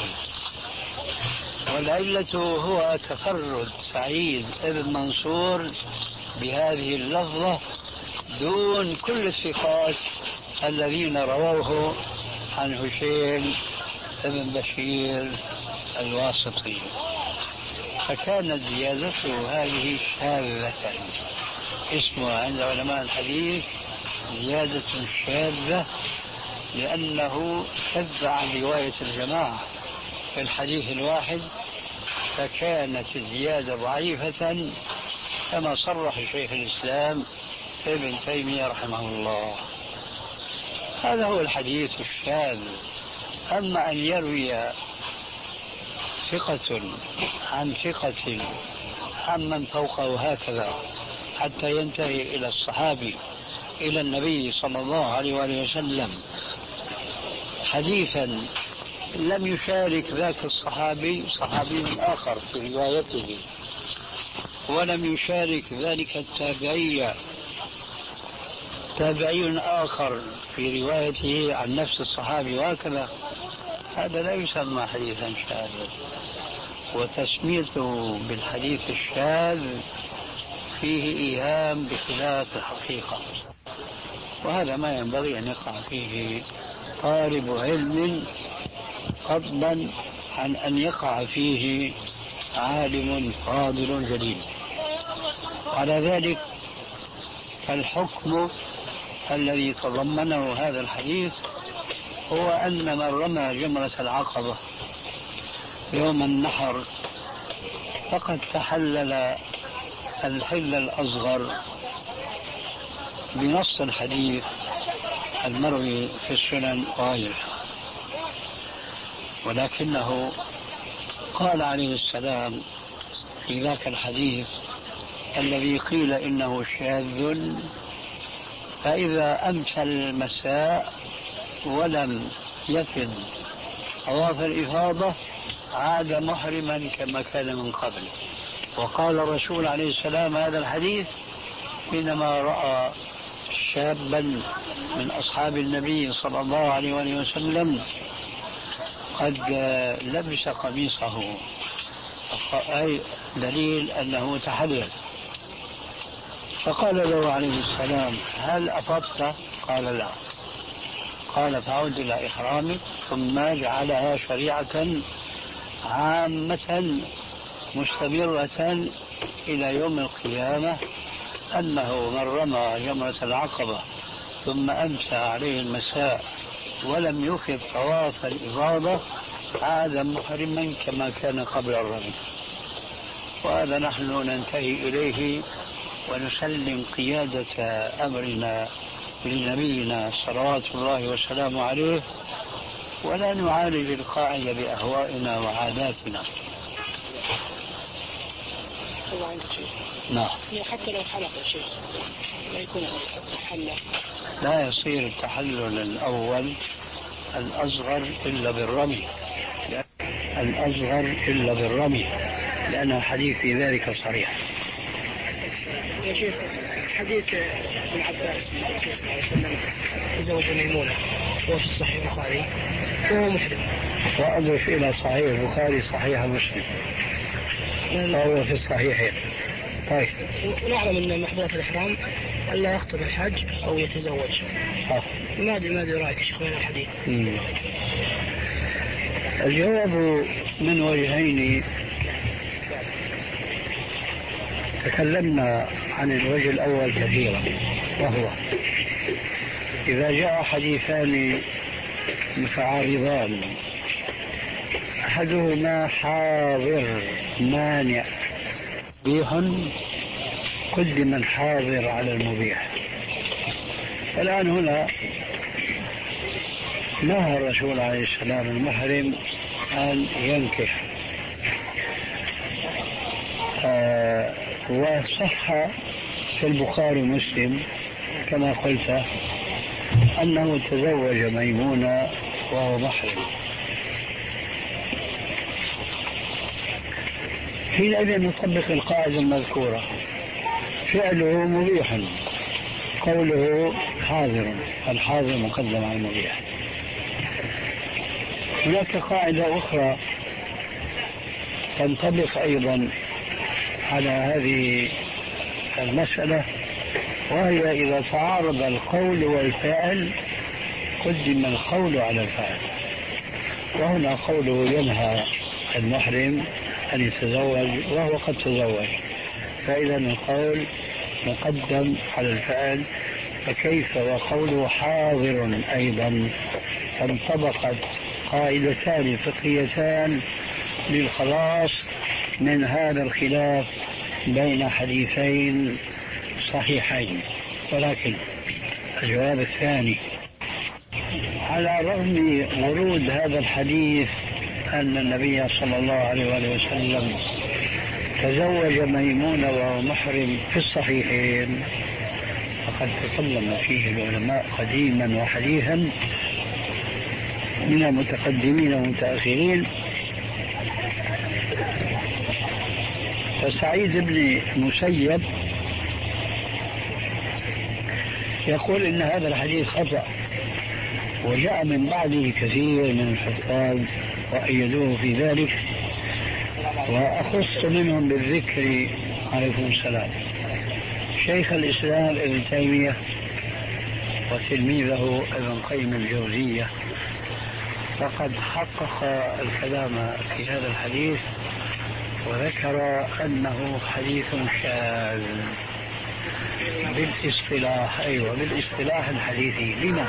والعلة هو تفرد سعيد بن منصور بهذه اللفظة دون كل الثقات الذين رووه عن هشيم بن بشير الواسطي، فكانت زيادته هذه شاذة، اسمها عند علماء الحديث زيادة شاذة لأنه شذ عن رواية الجماعة في الحديث الواحد، فكانت الزيادة ضعيفة كما صرح شيخ الإسلام ابن تيمية رحمه الله. هذا هو الحديث الشاذ. أما أن يروي ثقة عن ثقة عمن فوقه هكذا حتى ينتهي إلى الصحابي إلى النبي صلى الله عليه وآله وسلم حديثا لم يشارك ذاك الصحابي صحابي آخر في روايته، ولم يشارك ذلك التابعي تابعي آخر في روايته عن نفس الصحابي وهكذا، هذا لا يسمى حديثا شاذا. وتسميته بالحديث الشاذ فيه إيهام بخلاف الحقيقة، وهذا ما ينبغي أن يقع فيه طالب علم فضلا عن أن يقع فيه عالم فاضل جليل. على ذلك فالحكم الذي تضمنه هذا الحديث هو أن من رمى جمرة العقبة يوم النحر فقد تحلل الحل الأصغر بنص الحديث المروي في السنن وغيرها. ولكنه قال عليه السلام في ذاك الحديث الذي قيل إنه شاذ: فإذا أمسى المساء ولم يفد طواف الإفاضة عاد محرما كما كان من قبل. وقال الرسول عليه السلام هذا الحديث حينما رأى شابا من أصحاب النبي صلى الله عليه وسلم قد لبس قميصه، أي دليل أنه تحلل. فقال له عليه السلام: هل أفضت؟ قال: لا. قال: فعود إلى إحرامك. ثم جعلها شريعة عامة مستمرة إلى يوم القيامة، أنه من رمى جمرة العقبة ثم أمسى عليه المساء ولم يفد طواف الإفاضة عاد محرما كما كان قبل الرمي. وهذا نحن ننتهي إليه ونسلم قيادة أمرنا لنبينا صلوات الله وسلامه عليه، ولا نعالج القاعدة بأهوائنا وعاداتنا. الله عندك شيء؟ نعم. حتى لو حلق يا شيخ لا يكون حلق. لا يصير التحلل الأول الأصغر إلا بالرمي، الأصغر إلا بالرمي، لأن الحديث في ذلك صريح. يا شيخ حديث ابن عباس صلى الله عليه وسلم تزوج ميمونة وهو في الصحيح البخاري وهو محرم، وأضف إلى صحيح البخاري صحيح مسلم وهو في الصحيحين. طيب. ونعلم أن محظورات الإحرام ألا يخطب الحج أو يتزوج. صح. ماذا ماذا رأيك شيخ من الحديث؟ مم. الجواب من وجهين. تكلمنا عن الوجه الأول كثيرا، وهو إذا جاء حديثان متعارضان أحدهما حاضر مانع مبيح قدم الحاضر على المبيح. الآن هنا نهى الرسول عليه السلام المحرم أن ينكح، آه وصح في البخاري ومسلم كما قلت أنه تزوج ميمونة وهو محرم. حينئذ نطبق القاعدة المذكورة: فعله مبيح، قوله حاضر، الحاضر مقدم على المبيح. هناك قاعدة أخرى تنطبق أيضا على هذه المسألة، وهي إذا تعارض القول والفعل قدم القول على الفعل. وهنا قوله ينهى المحرم أن يتزوج وهو قد تزوج، فإذا القول مقدم على الفعل فكيف وقوله حاضر أيضا؟ فانطبقت قاعدتان فقهيتان للخلاص من هذا الخلاف بين حديثين صحيحين. ولكن الجواب الثاني، على رغم ورود هذا الحديث أن النبي صلى الله عليه وسلم تزوج ميمونة وهو محرم في الصحيحين، فقد تكلم فيه العلماء قديما وحديثا من المتقدمين والمتأخرين. فسعيد بن المسيب يقول إن هذا الحديث خطأ، وجاء من بعده كثير من الحفاظ وأيدوه في ذلك، وأخص منهم بالذكر عليكم السلام شيخ الإسلام ابن تيمية وتلميذه ابن قيم الجوزية، فقد حقق الكلام في هذا الحديث وذكر أنه حديث شاذ بالاصطلاح. أيوة بالاصطلاح الحديثي. لما؟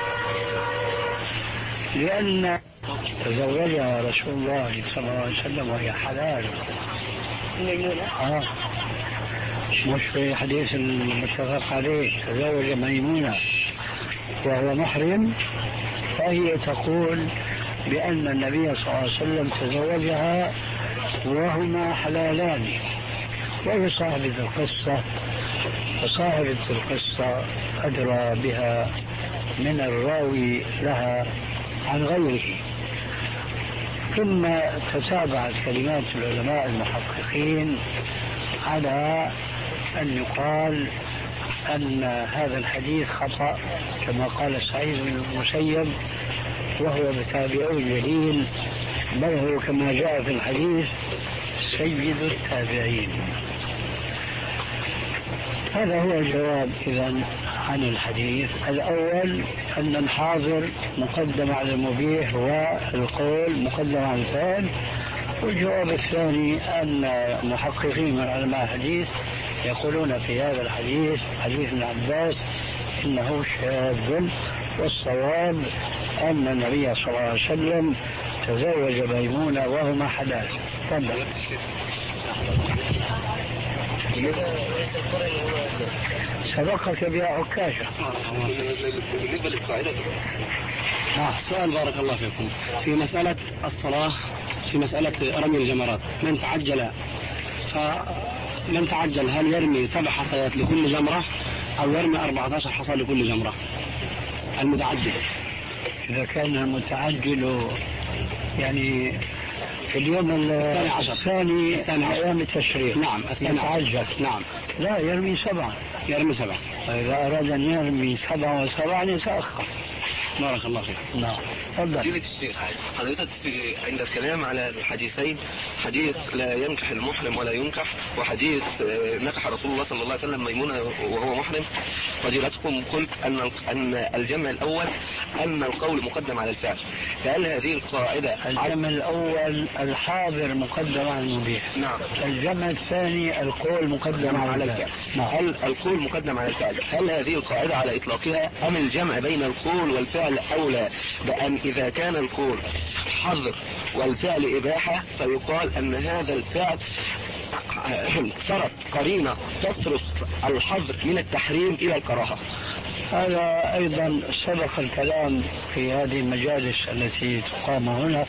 لأن تزوجها رسول الله صلى الله عليه وسلم وهي حلال. آه. مش في حديث المتفق عليه تزوج ميمونة وهو محرم، فهي تقول بأن النبي صلى الله عليه وسلم تزوجها وهما حلالان، وهي صاحبة القصة، فصاحبة القصة أدرى بها من الراوي لها عن غيره. ثم تتابعت كلمات العلماء المحققين على أن يقال أن هذا الحديث خطأ كما قال سعيد بن المسيب، وهو بتابعي جليل، بل هو كما جاء في الحديث سيد التابعين. هذا هو الجواب إذن عن الحديث الأول، أن الحاضر مقدم على المبيح والقول مقدم على الفعل. والجواب الثاني أن محققين من علماء الحديث يقولون في هذا الحديث حديث ابن عباس إنه شاذ، والصواب أن النبي صلى الله عليه وسلم تزوج ميمونة وهما حلال. تفضل. سبقك بها عكاشة. بالنسبة للقاعدة آه سؤال بارك الله فيكم في مسألة الصلاة، في مسألة رمي الجمرات، من تعجل فمن تعجل هل يرمي سبع حصيات لكل جمرة أو يرمي أربعة عشر حصى لكل جمرة؟ المتعجل إذا كان المتعجل يعني في اليوم الثاني عشر الثاني أيام التشريق، نعم يتعجل، نعم لا يرمي سبعة، يرمي سبعة. إذا أراد أن يرمي سبعة وسبعة يتأخر. بارك الله فيك. نعم. تفضل. فضيلة الشيخ، حضرتك في عند الكلام على الحديثين، حديث لا ينكح المحرم ولا ينكح، وحديث نكح رسول الله صلى الله عليه وسلم ميمونة وهو محرم، فضيلتكم قلت أن أن الجمع الأول أن القول مقدم على الفعل، فهل هذه القاعدة؟ الجمع الأول الحاضر مقدم على المبيح. نعم. الجمع الثاني القول مقدم على الفعل. نعم. هل القول مقدم على الفعل، هل هذه القاعدة على إطلاقها أم الجمع بين القول والفعل أولى؟ بأن إذا كان القول حظر والفعل إباحة فيقال أن هذا الفعل صارت قرينة تصرف الحظر من التحريم إلى الكراهة. هذا أيضا سبق الكلام في هذه المجالس التي تقام هنا.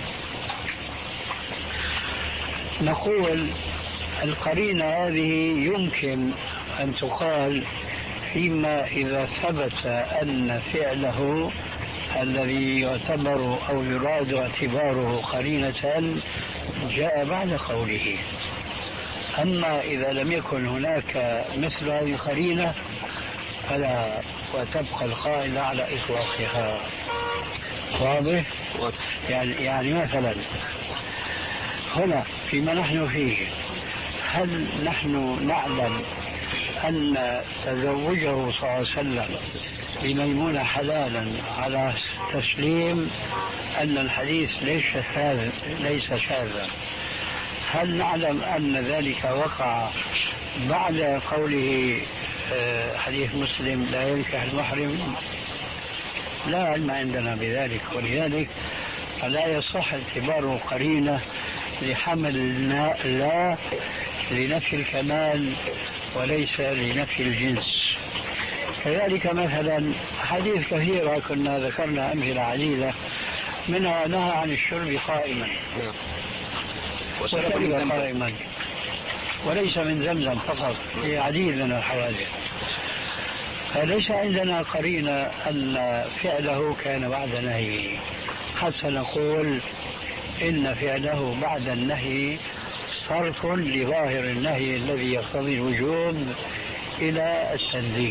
نقول القرينة هذه يمكن أن تقال فيما إذا ثبت أن فعله الذي يعتبر أو يراد اعتباره قرينة جاء بعد قوله. أما إذا لم يكن هناك مثل هذه القرينة فلا، وتبقى القاعدة على إطلاقها. واضح؟ يعني, يعني مثلا هنا فيما نحن فيه، هل نحن نعلم أن تزوجه صلى الله عليه وسلم بميمونة حلالا على تسليم أن الحديث ليس شاذ ليس شاذا؟ هل نعلم أن ذلك وقع بعد قوله حديث مسلم لا ينكح المحرم، لا علم عندنا بذلك، ولذلك فلا يصح اعتباره قرينة لحمل لا لنفي الكمال وليس لنفي الجنس. كذلك مثلا حديث كثيرة كنا ذكرنا أمثلة عديدة، منها نهى عن الشرب قائما وشرب قائما، وليس من زمزم فقط، في عديد من الحوادث. فليس عندنا قرينة أن فعله كان بعد نهيه حتى نقول إن فعله بعد النهي صرف لظاهر النهي الذي يقتضي الوجوب إلى التنزيه.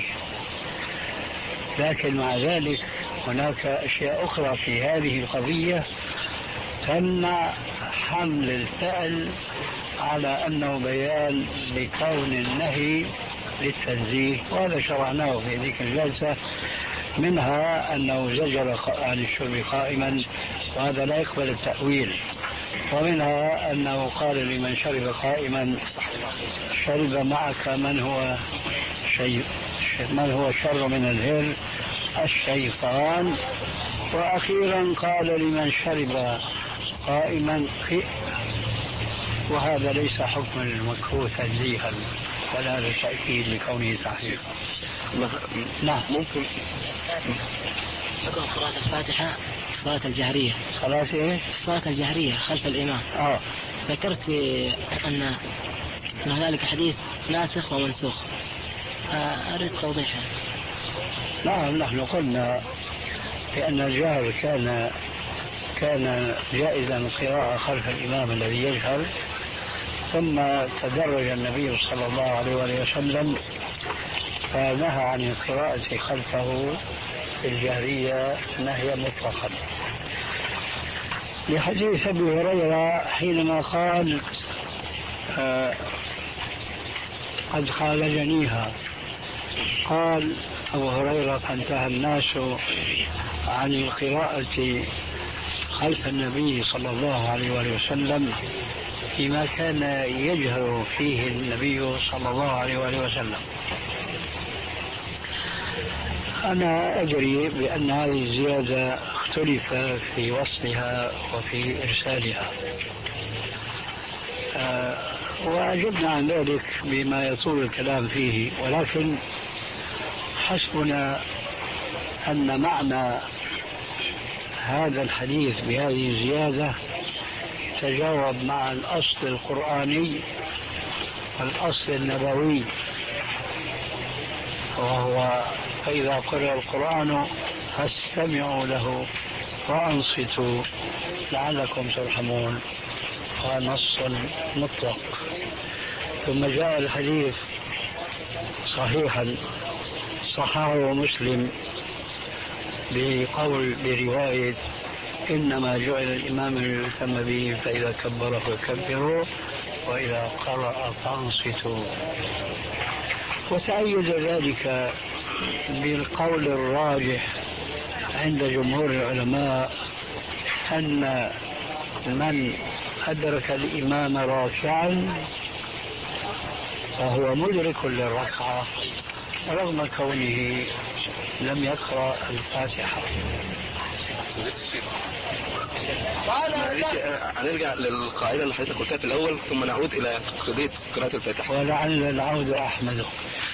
لكن مع ذلك هناك أشياء أخرى في هذه القضية تمنع حمل الفعل على أنه بيان لكون النهي للتنزيه، وهذا شرعناه في ذيك الجلسة. منها أنه زجر عن الشرب قائما، وهذا لا يقبل التأويل. ومنها أنه قال لمن شرب قائما شرب معك من هو شيء من هو شر من الهر الشيطان. وأخيرا قال لمن شرب قائما خئ، وهذا ليس حكم المكروه تنزيها، بل هذا تأكيد لكونه تحريم. نعم. ممكن حكم قراءة الفاتحة الصلاة الجهرية. صلاة ايه؟ الصلاة الجهرية خلف الإمام. اه ذكرت أن أن هنالك حديث ناسخ ومنسوخ، أريد توضيحه. نعم، نحن قلنا بأن الجهر كان كان جائزا القراءة خلف الإمام الذي يجهر، ثم تدرج النبي صلى الله عليه وسلم فنهى عن القراءة خلفه في الجهرية نهيا مطلقا، لحديث أبي هريرة حينما قال آه قد خالجنيها. قال أبو هريرة فانتهى الناس عن القراءة خلف النبي صلى الله عليه وسلم فيما كان يجهر فيه النبي صلى الله عليه وسلم. أنا أدري بأن هذه الزيادة اختلف في وصلها وفي إرسالها، أه وأجبنا عن ذلك بما يطول الكلام فيه، ولكن حسبنا أن معنى هذا الحديث بهذه الزيادة يتجاوب مع الأصل القرآني والأصل النبوي، وهو فإذا قرأ القرآن فاستمعوا له وأنصتوا لعلكم ترحمون، ونص مطلق. ثم جاء الحديث صحيحا صححه مسلم بقول برواية إنما جعل الإمام ليؤتم به فإذا كبر فكبروا وإذا قرأ فانصتوا. وتأيد ذلك بالقول الراجح عند جمهور العلماء أن من أدرك الإمام راكعا فهو مدرك للركعة رغم كونه لم يقرأ الفاتحة. هنرجع للقاعدة اللي حضرتك قلتها في الأول ثم نعود إلى قضية قراءة الفاتحة. ولعل العود أحمد.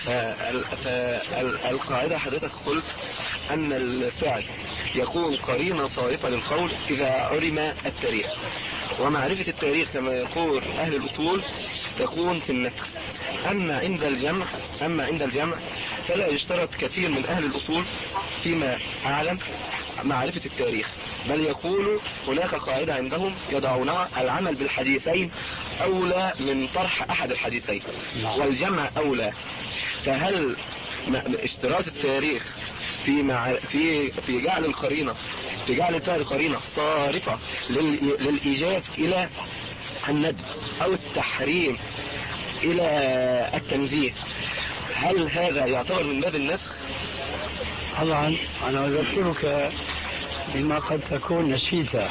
فالقاعدة حضرتك قلت أن الفعل يكون قرينة صارفة للقول إذا علم التاريخ، ومعرفة التاريخ كما يقول أهل الأصول تكون في النسخ. أما عند الجمع أما عند الجمع فلا يشترط كثير من أهل الأصول فيما أعلم معرفة التاريخ، بل يقول هناك قاعدة عندهم يضعونها العمل بالحديثين أولى من طرح أحد الحديثين والجمع أولى. فهل اشتراط التاريخ في مع في في جعل القرينة في جعل الفعل قرينة صارفة للإيجاب إلى الندب أو التحريم إلى التنزيه، هل هذا يعتبر من باب النسخ؟ طبعا أنا أذكرك بما قد تكون نسيته.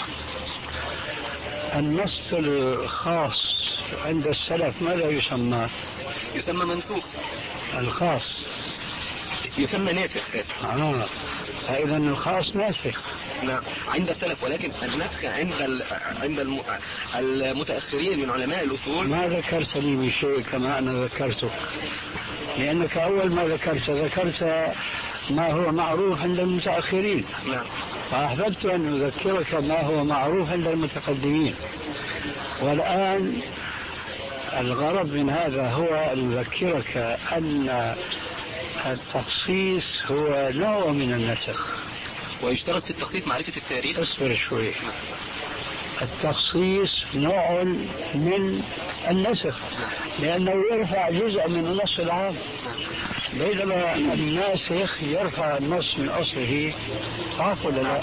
النص الخاص عند السلف ماذا يسمى؟ يسمى منسوخ. الخاص يسمى ناسخ. آه. فإذا الخاص ناسخ. نعم عند السلف، ولكن النسخ عند ال... عند الم... المتأخرين من علماء الأصول. ما ذكرت لي بشيء كما أنا ذكرتك، لأنك أول ما ذكرت ذكرت ما هو معروف عند المتأخرين. نعم. فأحببت أن أذكرك ما هو معروف عند المتقدمين، والآن الغرض من هذا هو أن أذكرك أن التخصيص هو نوع من النسخ. ويشترط في التخصيص معرفة التاريخ. اصبر شوي. التخصيص نوع من النسخ لأنه يرفع جزء من النص العام، بينما الناسخ يرفع النص من أصله. صح ولا لا؟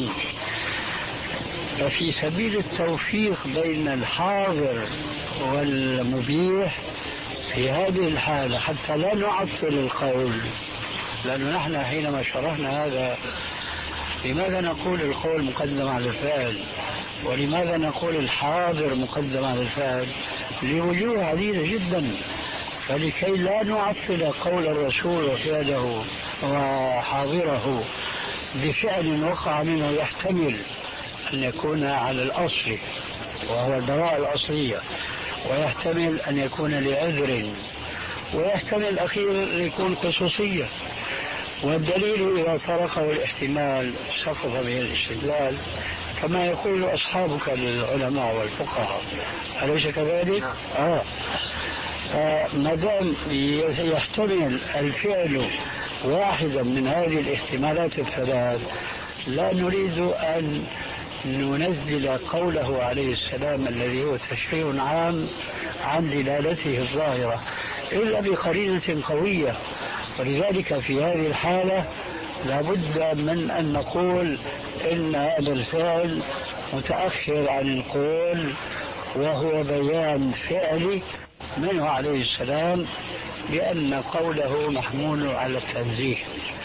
ففي سبيل التوفيق بين الحاضر والمبيح في هذه الحالة حتى لا نعطل القول، لأنه نحن حينما شرحنا هذا لماذا نقول القول مقدم على الفعل، ولماذا نقول الحاضر مقدم على الفعل؟ لوجوه عديدة جدا. فلكي لا نعطل قول الرسول وفعله وحاضره بفعل وقع منه يحتمل أن يكون على الأصل وهو البراءة الأصلية، ويحتمل أن يكون لعذر، ويحتمل أخيرا أن يكون خصوصية، والدليل إذا طرقه الاحتمال سقط به الاستدلال كما يقول أصحابك للعلماء والفقهاء، أليس كذلك؟ آه. ما دام يحتمل الفعل واحدا من هذه الاحتمالات الثلاث لا نريد أن ننزل قوله عليه السلام الذي هو تشريع عام عن دلالته الظاهرة إلا بقرينة قوية. ولذلك في هذه الحالة لابد من أن نقول إن هذا الفعل متأخر عن القول، وهو بيان فعلي منه عليه السلام بأن قوله محمول على التنزيه.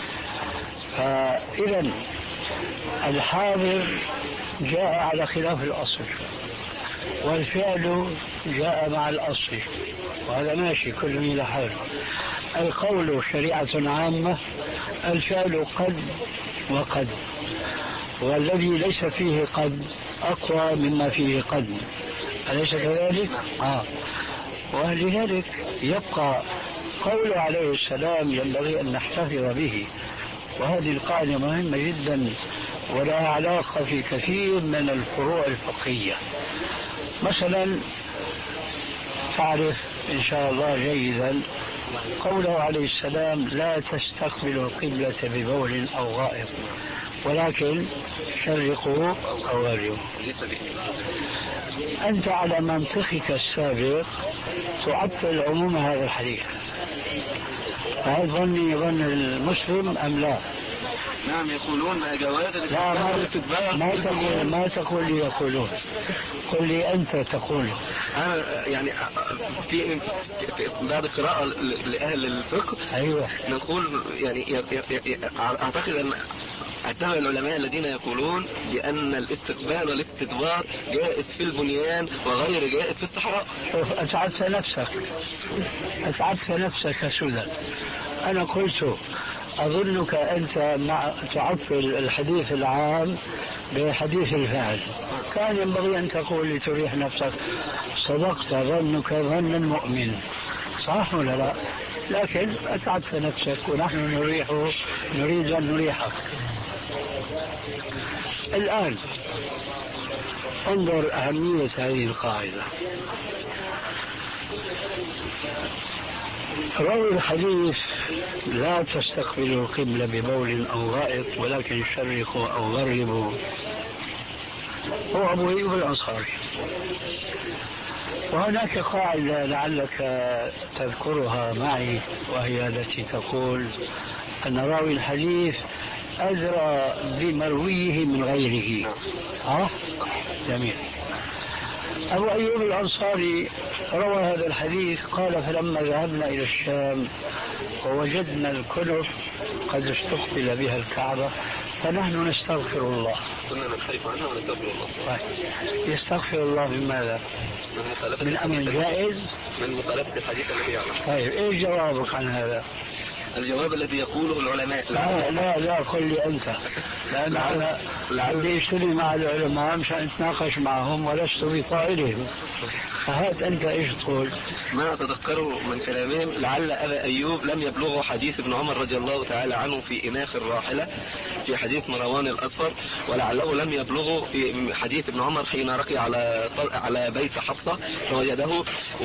فإذا الحاضر جاء على خلاف الأصل، والفعل جاء مع الأصل، وهذا ماشي كل إلى حاله. القول شريعة عامة، الفعل قد وقد، والذي ليس فيه قد أقوى مما فيه قد، أليس كذلك؟ آه. ولذلك يبقى قول عليه السلام ينبغي أن نحتفظ به، وهذه القاعدة مهمة جدا ولها علاقة في كثير من الفروع الفقهية. مثلا تعرف إن شاء الله جيدا قوله عليه السلام لا تستقبلوا القبلة ببول أو غائط ولكن شرقوا أو غربوا. أنت على منطقك السابق تعطل عموم هذا الحديث، هل ظني ظن المسلم أم لا؟ نعم يقولون جواز لا ما, ما تقول ما تقول لي يقولون، قل لي أنت تقول. أنا يعني في بعد قراءة لأهل الفقه أيوة نقول يعني أعتقد أن أتبع العلماء الذين يقولون بأن الاستقبال والاستدبار جائز في البنيان وغير جائز في الصحراء. شوف أتعبت نفسك أتعبت نفسك سودا. أنا قلت أظنك أنت مع تعطل الحديث العام بحديث الفعل، كان ينبغي أن تقول لتريح نفسك صدقت ظنك ظن المؤمن، صح ولا لا؟ لكن أتعبت نفسك ونحن نريح نريد أن نريحك. الآن انظر أهمية هذه القاعدة. راوي الحديث لا تستقبلوا القبلة ببول أو غائط ولكن شرقوا أو غربوا هو أبو أيوب الأنصاري. وهناك قاعدة لعلك تذكرها معي، وهي التي تقول أن راوي الحديث أدرى بمرويه من غيره. ها؟ جميل. أبو أيوب الأنصاري روى هذا الحديث قال فلما ذهبنا إلى الشام ووجدنا الكنف قد استقبل بها الكعبة فنحن نستغفر الله. كنا ننحرف عنه ونستغفر الله. طيب يستغفر الله من ماذا؟ من, من أمر جائز؟ من مخالفة الحديث الذي يعلم. طيب إيش جوابك عن هذا؟ الجواب الذي يقوله العلماء. لا لا لا قل لي أنت، لأن أنا لعلي اشتري مع العلماء مشان أتناقش معهم ولست بقائلهم، فهات أنت إيش تقول؟ ما أتذكره من كلامهم لعل أبا أيوب لم يبلغه حديث ابن عمر رضي الله تعالى عنه في إناخ الراحلة في حديث مروان الأصفر، ولعله لم يبلغه في حديث ابن عمر حين رقي على على بيت حفصة فوجده،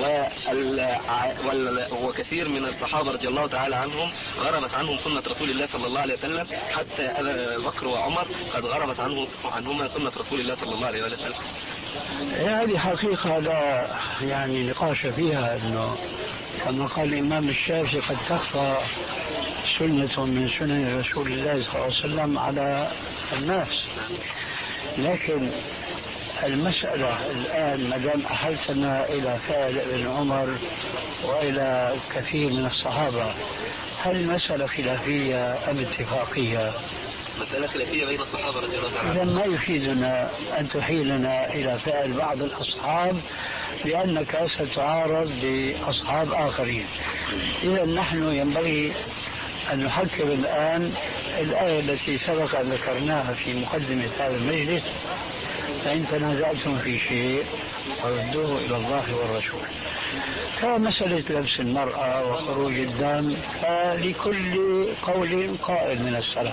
وكثير من الصحابة رضي الله تعالى عنهم غربت عنهم سنة رسول الله صلى الله عليه وسلم، حتى أبا بكر وعمر قد غربت عنه عنهما سنة رسول الله صلى الله عليه وسلم. هذه حقيقة لا يعني نقاش فيها، أنه كما قال الإمام الشافعي قد تخفى سنة من سنن رسول الله صلى الله عليه وسلم على الناس، لكن المسألة الآن ما دام أحلتنا إلى فعل ابن عمر وإلى كثير من الصحابة، هل المسألة خلافية أم اتفاقية؟ مسألة خلافية بين الصحابة رضي الله عنهم. إذا ما يفيدنا أن تحيلنا إلى فعل بعض الأصحاب لأنك ستعارض بأصحاب آخرين. إذا نحن ينبغي أن نحكم الآن الآية التي سبق أن ذكرناها في مقدمة هذا المجلس: فإن تنازعتم في شيء فردوه إلى الله والرسول. كمسألة لبس المرأة وخروج الدم فلكل قول قائل من السلف.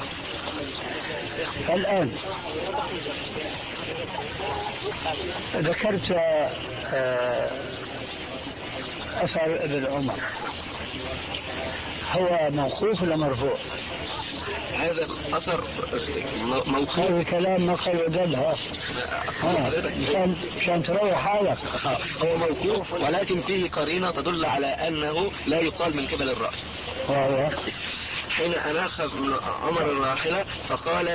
الآن ذكرت أثر ابن عمر، هو موقوف ولا مرفوع؟ هذا الأثر موقوف. هذا كلام ما قال ودلها مشان مشان تروح حالك. هو موقوف ولكن فيه قرينة تدل على أنه لا يقال من قبل الرأي. وهو حين أناخ عمر الراحلة فقال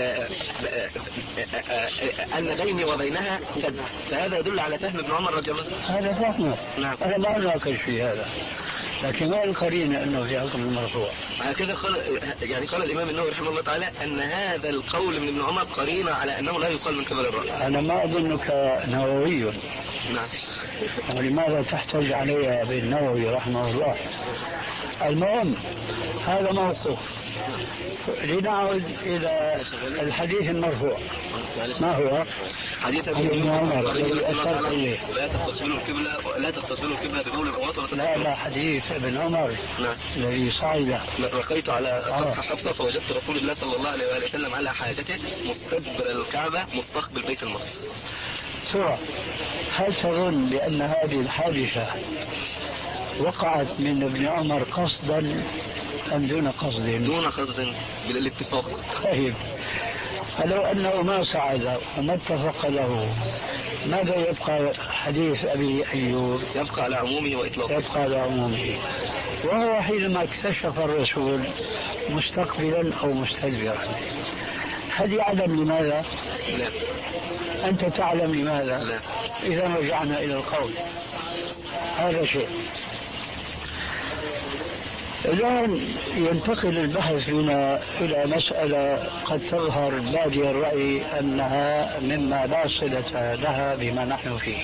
أن بيني وبينها سد، فهذا يدل على فهم ابن عمر رضي الله عنه. هذا فهمه. نعم. أنا ما أناقش في هذا، لكن ما القرينة أنه في حكم المرفوع. هكذا قال يعني قال الإمام النووي رحمه الله تعالى أن هذا القول من ابن عمر قرينة على أنه لا يقال من قبل الرأي. أنا ما أظنك نووي. نعم. ولماذا تحتج علي بالنووي رحمه الله؟ المهم هذا موقوف. لنعود إلى الحديث المرفوع. ما هو؟ حديث ابن عمر الذي أشار إليه: لا تتصلوا القبلة لا تتصلوا القبلة بقول الرواة. لا لا حديث ابن عمر. نعم. الذي صعد رقيت على سطح حفصة فوجدت رسول الله صلى الله عليه وسلم على حاجته مستدبر الكعبة مستقبل بيت المقدس. ترى هل تظن بأن هذه الحادثة وقعت من ابن عمر قصدا أم دون قصد؟ دون قصد بالاتفاق. طيب فلو أنه ما صعد وما اتفق له ماذا يبقى حديث أبي أيوب؟ يبقى على عمومه وإطلاقه. يبقى على عمومه. وهو حينما اكتشف الرسول مستقبلا أو مستدبرا، هل يعلم لماذا؟ لا. أنت تعلم لماذا؟ لا. إذا رجعنا إلى القول هذا شيء. الآن ينتقل البحث بنا إلى مسألة قد تظهر بادي الرأي أنها مما لا صلة لها بما نحن فيه.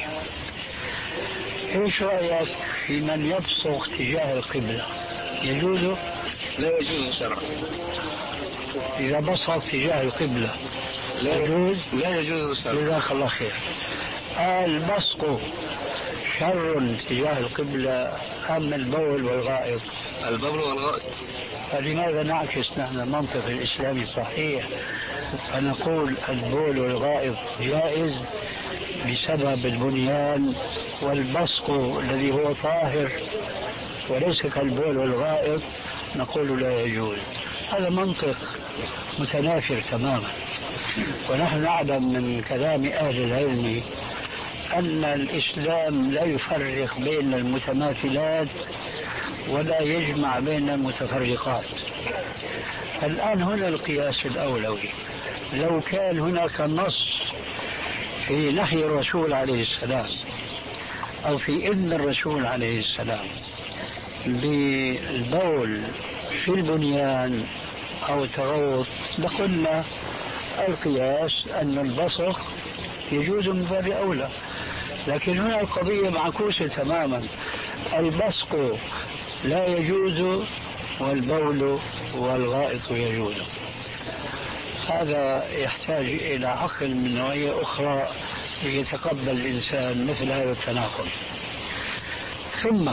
إيش رأيك في من يبصق تجاه القبلة؟ يجوز؟ لا يجوز شرعا. إذا بصق تجاه القبلة لا يجوز؟ لا يجوز شرعا. جزاك الله خير. البصق شر تجاه القبلة أم البول والغائط؟ البول والغائط. فلماذا نعكس نحن المنطق الإسلامي الصحيح فنقول البول والغائط جائز بسبب البنيان، والبصق الذي هو طاهر وليس كالبول والغائط نقول لا يجوز؟ هذا منطق متنافر تماما. ونحن نعلم من كلام أهل العلم أن الإسلام لا يفرق بين المتماثلات ولا يجمع بين المتفرقات. الآن هنا القياس الأولوي. لو كان هناك نص في نهي الرسول عليه السلام أو في إذن الرسول عليه السلام بالبول في البنيان أو التغوط لقلنا القياس أن البصق يجوز من باب أولى، لكن هنا القضية معكوسة تماما، البصق لا يجوز والبول والغائط يجوز. هذا يحتاج إلى عقل من نوعية أخرى ليتقبل الإنسان مثل هذا التناقض. ثم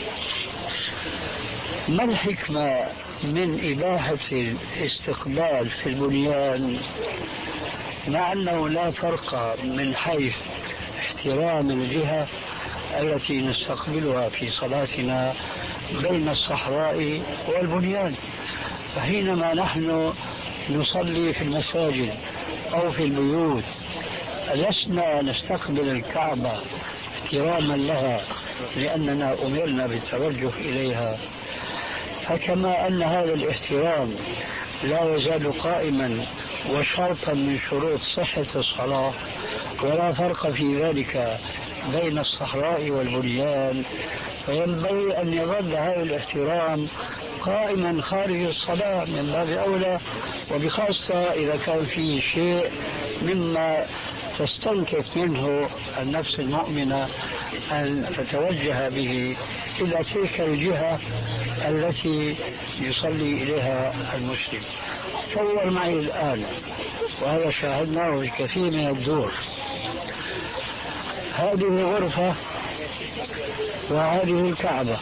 ما الحكمة من إباحة الاستقبال في البنيان مع أنه لا فرق من حيث احترام الجهة التي نستقبلها في صلاتنا بين الصحراء والبنيان؟ فحينما نحن نصلي في المساجد أو في البيوت لسنا نستقبل الكعبة احتراما لها لأننا أمرنا بالتوجه إليها، فكما أن هذا الاحترام لا يزال قائما وشرطا من شروط صحة الصلاة ولا فرق في ذلك بين الصحراء والبنيان، فينبغي أن يظل هذا الاحترام قائما خارج الصلاة من باب أولى، وبخاصة إذا كان فيه شيء مما تستنكف منه النفس المؤمنة أن تتوجه به إلى تلك الجهة التي يصلي إليها المسلم. تصور معي الآن، وهذا شاهدناه في كثير من الدور، هذه غرفة وهذه الكعبة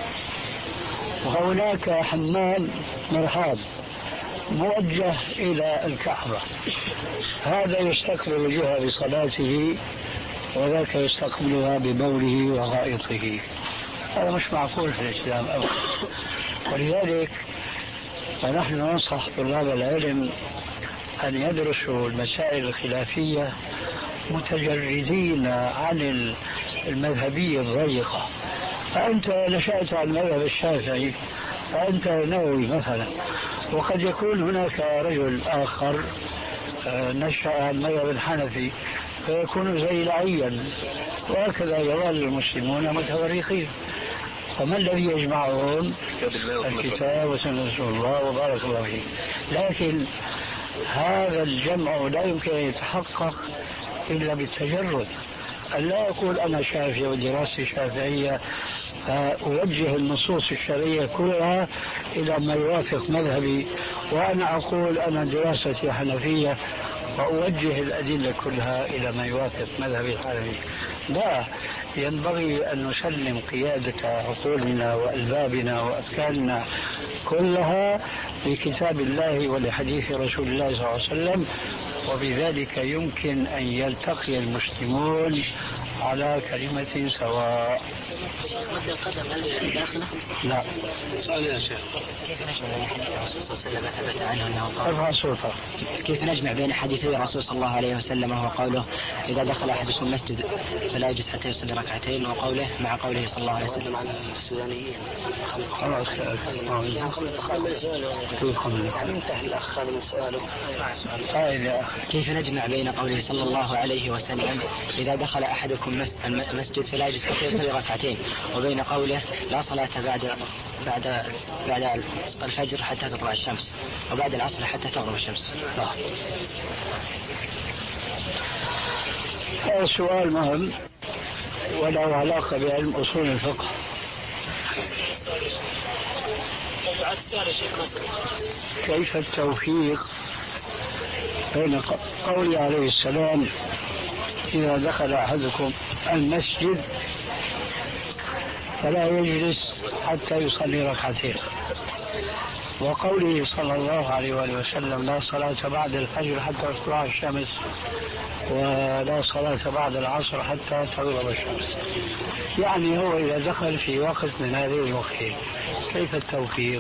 وهناك حمام مرحاض موجه إلى الكعبة، هذا يستقبل الجهة بصلاته وذاك يستقبلها ببوله وغائطه. هذا مش معقول في الإسلام أبدا. ولذلك فنحن ننصح طلاب العلم أن يدرسوا المسائل الخلافية متجردين عن المذهبية الضيقة. فأنت نشأت على المذهب الشافعي، فأنت نووي مثلا، وقد يكون هناك رجل آخر نشأ على المذهب الحنفي فيكون زي العين، وهكذا يظل المسلمون متفرقين. فما الذي يجمعهم؟ الكتاب وسنة رسول الله وبارك الله فيه. لكن هذا الجمع لا يمكن أن يتحقق إلا بالتجرد. لا أقول أنا شافعي ودراستي شافعية فأوجه النصوص الشرعية كلها إلى ما يوافق مذهبي، وأنا أقول أنا دراستي حنفية وأوجه الأدلة كلها إلى ما يوافق مذهبي الحنفي. لا، ينبغي أن نسلم قيادة عقولنا وألبابنا وأفكارنا كلها لكتاب الله ولحديث رسول الله صلى الله عليه وسلم، وبذلك يمكن أن يلتقي المسلمون على كلمة سواء. مد القدم هل داخله؟ لا. سؤال يا شيخ، كيف نجمع بين حديث الرسول صلى الله عليه وسلم ثبت عنه أنه قال ارفع صوتك. كيف نجمع بين حديث الرسول صلى الله عليه وسلم وهو قوله إذا دخل أحدكم المسجد فلا يجلس حتى يصلي ركعتين، وقوله مع قوله صلى الله عليه وسلم عن السودانيين خلاص انتهى الأخ هذا من سؤاله. كيف نجمع بين قوله صلى الله عليه وسلم إذا دخل أحدكم المسجد فلا يجلس حتى يصلي ركعتين، وبين قوله لا صلاة بعد بعد بعد الفجر حتى تطلع الشمس، وبعد العصر حتى تغرب الشمس؟ هذا سؤال مهم وله علاقة بعلم أصول الفقه. كيف التوفيق بين قوله عليه السلام إذا دخل أحدكم المسجد فلا يجلس حتى يصلي ركعتين، وقوله صلى الله عليه وآله وسلم لا صلاة بعد الفجر حتى تطلع الشمس، ولا صلاة بعد العصر حتى تغرب الشمس؟ يعني هو إذا دخل في وقت من هذه الوقتين كيف التوفيق؟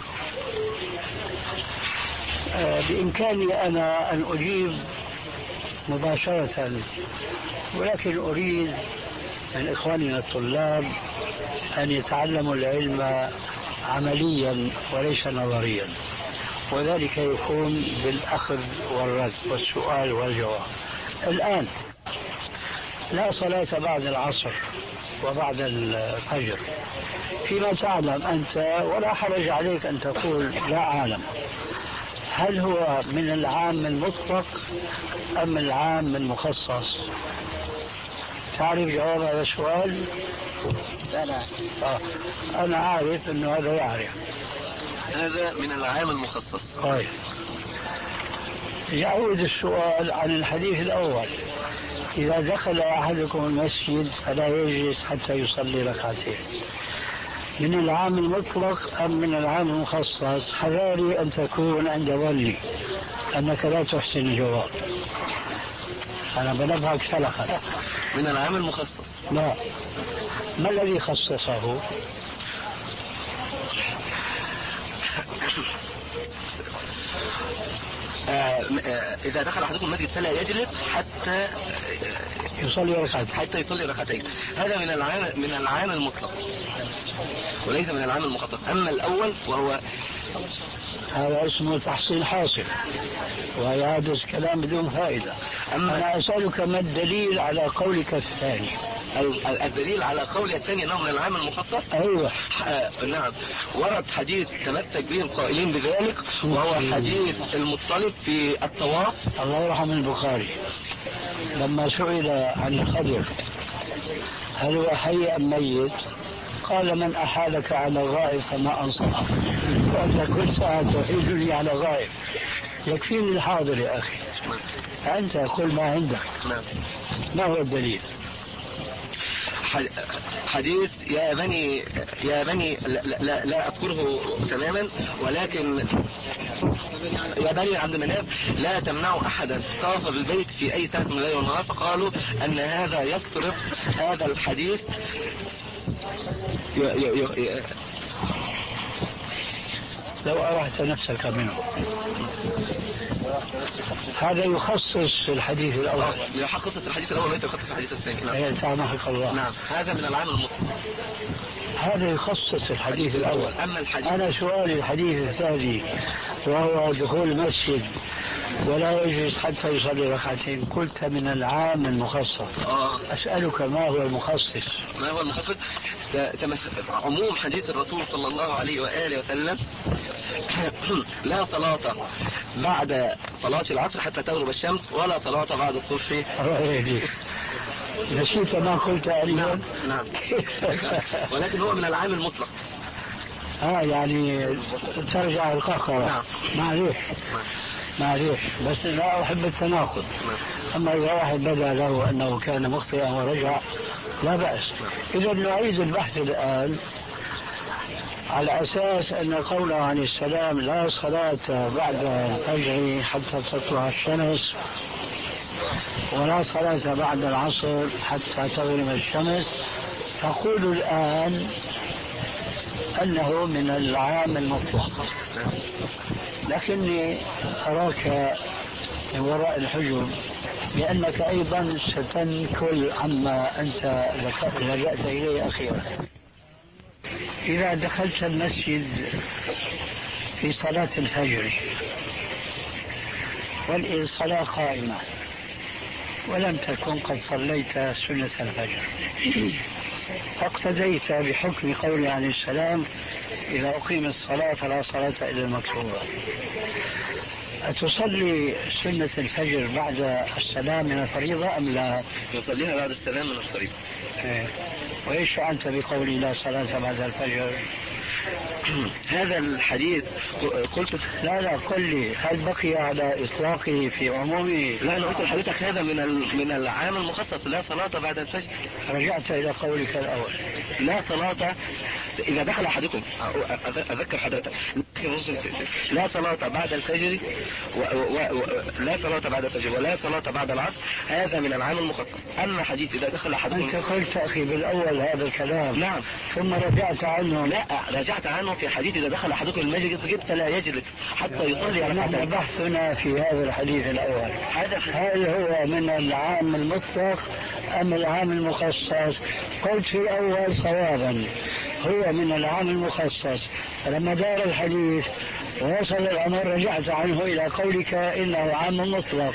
آه بإمكاني أنا أن أجيب مباشرة، ولكن أريد من إخواننا الطلاب أن يتعلموا العلم عمليا وليس نظريا، وذلك يكون بالأخذ والرد والسؤال والجواب. الآن لا صلاة بعد العصر وبعد الفجر فيما تعلم أنت، ولا حرج عليك أن تقول لا أعلم. هل هو من العام المطلق أم العام المخصص؟ تعرف جواب هذا السؤال؟ لا لا آه. أنا عارف أنه هذا يعرف. هذا من العام المخصص. طيب يعود السؤال عن الحديث الأول: إذا دخل أحدكم المسجد فلا يجلس حتى يصلي ركعتين، من العام المطلق أم من العام المخصص؟ حذاري أن تكون عند ظني أنك لا تحسن الجواب، أنا بنبهك سلخا. من العام المخصص. لا، ما الذي خصصه؟ آه إذا دخل أحدكم المسجد فلا يجلس حتى يصلي ركعتين حتى يصلي ركعتين. هذا من العام من العام المطلق وليس من العام المخصص. أما الأول وهو هذا اسمه تحصيل حاصل، وهذا كلام بدون فائدة. أما أنا أسألك ما الدليل على قولك الثاني؟ الدليل على قولي الثاني أنه من العام المخصص. أيوة. نعم، ورد حديث تمسك به القائلين بذلك، وهو حديث المطلب في الطواف. الله يرحم البخاري لما سئل عن الخضر هل هو حي أم ميت، قال: من أحالك على غائب فما أنصحه، وأنت كل ساعة تحيلني على غائب، يكفيني الحاضر يا أخي، أنت قل ما عندك. ما هو الدليل؟ حديث يا بني يا بني لا, لا, لا أذكره تماما، ولكن يا بني عبد مناف لا تمنعوا أحدا طاف بالبيت في أي ساعة من الليل والنهار، فقالوا أن هذا يصرف هذا الحديث ي ي ي لو أرحت نفسك منه. هذا يخصص الحديث الأول. يخصص الحديث الأول وليس يخصص الحديث الثاني. نعم. سامحك الله. نعم، هذا من العام المطلق. هذا يخصص الحديث الأول. أما الحديث أنا سؤالي الحديث الثاني وهو دخول المسجد ولا يجلس حتى يصلي ركعتين، قلت من العام المخصص. آه. أسألك ما هو المخصص؟ ما هو المخصص؟ عموم حديث الرسول صلى الله عليه وآله وسلم: لا صلاة بعد صلاة العصر حتى تغرب الشمس، ولا صلاة بعد الصبح. نسيت ما قلت عليه. نعم. ولكن هو من العام المطلق. اه يعني ترجع القهقرة. نعم. معليش معليش، بس لا أحب التناقض. أما إذا واحد بدا له أنه كان مخطئا ورجع لا بأس. إذا نعيد البحث الآن على أساس أن قوله عن السلام: لا صلاة بعد الفجر حتى تطلع الشمس، ولا صلاة بعد العصر حتى تغرب الشمس، تقول الآن أنه من العام المطلق، لكني أراك من وراء الحجب لأنك أيضا ستنكل عما أنت لجأت إليه أخيرا. إذا دخلت المسجد في صلاة الفجر والصلاة قائمة ولم تكن قد صليت سنة الفجر، فاقتديت بحكم قوله عليه السلام: إذا أقيم الصلاة فلا صلاة إلا المكتوبة، أتصلي سنة الفجر بعد السلام من الفريضة أم لا؟ نصليها بعد السلام من الفريضة. إيه. وإيش فعلت بقولي لا صلاة بعد الفجر؟ هذا الحديث قلت لا لا قل لي هل بقي على إطلاقه في عمومه؟ لا، أنا قلت لحضرتك هذا من من العام المخصص: لا صلاة بعد الفجر. رجعت إلى قولك الأول: لا صلاة إذا دخل أحدكم، أذكر حضرتك، لا صلاة بعد الفجر ولا صلاة بعد الفجر ولا صلاة بعد العصر، هذا من العام المخصص. أما حديث إذا دخل أحدكم، أنت قلت أخي بالأول هذا الكلام. نعم. ثم رجعت عنه. لا، رجعت عنه في حديث إذا دخل أحدكم المسجد فلا يجلس حتى يصلي ركعتين. نحن بحثنا في هذا الحديث الأول، هل هو من العام المطلق أم العام المخصص؟ قلت في الأول صوابا هو من العام المخصص، فلما دار الحديث ووصل الأمر رجعت عنه إلى قولك إنه عام مطلق.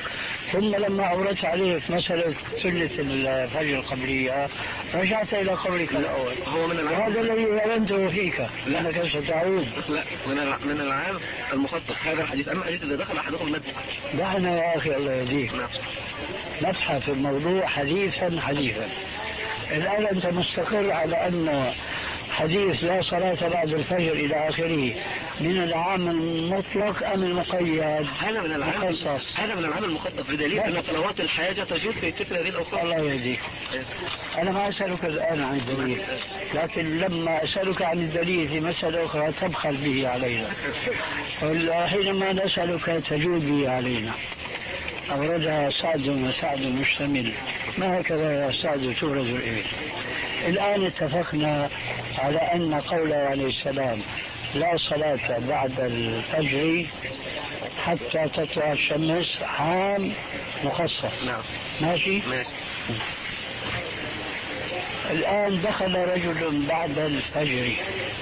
ثم لما أوردت عليك مسألة سنة الفجر القبلية رجعت إلى قولك الأول. هو من العام هذا الذي ظننته فيك أنك ستعود. لا، من من العام المخصص هذا الحديث. أما الحديث إذا دخل أحدكم المسجد. دعنا يا أخي الله يهديك نبحث في الموضوع حديثا حديثا. الآن أنت مستقر على أن حديث لا صلاة بعد الفجر إلى آخره من العام المطلق أم المقيد؟ هذا من العام المخصص. هذا من العام المخصص بدليل أن صلوات الحياة تجوز في مثل هذه الأوقات. الله يهديك. أنا ما أسألك الآن عن الدليل، لكن لما أسألك عن الدليل في مسألة أخرى تبخل به علينا، حينما نسألك تجود به علينا. أوردها سعد وسعد مشتمل، ما هكذا يا سعد تورد الإبل. الآن اتفقنا على أن قوله عليه السلام لا صلاة بعد الفجر حتى تطلع الشمس عام مخصص. نعم. ماشي؟ ماشي. الآن دخل رجل بعد الفجر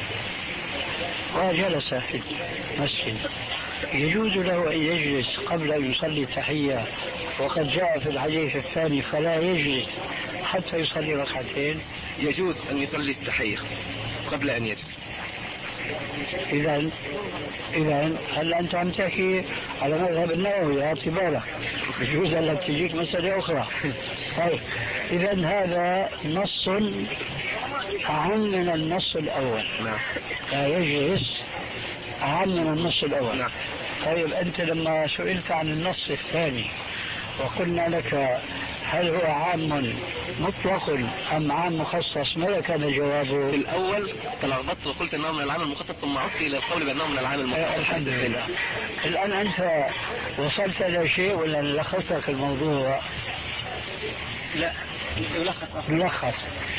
وجلس في المسجد، يجوز له أن يجلس قبل أن يصلي التحية، وقد جاء في الحديث الثاني فلا يجلس حتى يصلي ركعتين. يجوز أن يصلي التحية قبل أن يجلس. إذا إذا هل أنت عم تحكي على مذهب النووي اعتبارك يجوز أن تجيك مسألة أخرى. طيب إذا هذا نص أعم من النص الأول. نعم. لا يجلس أعم من النص الأول. نعم. طيب أنت لما سئلت عن النص الثاني وقلنا لك هل هو عام مطلق أم عام مخصص، ماذا كان جوابه؟ في الأول تلخبطت وقلت أنه من العام المخصص، ثم عدت إلى القول بأنه من العام المخصص. الحمد لله. الآن أنت وصلت إلى شيء ولا لخصت لك الموضوع؟ لا، يلخص. يلخص.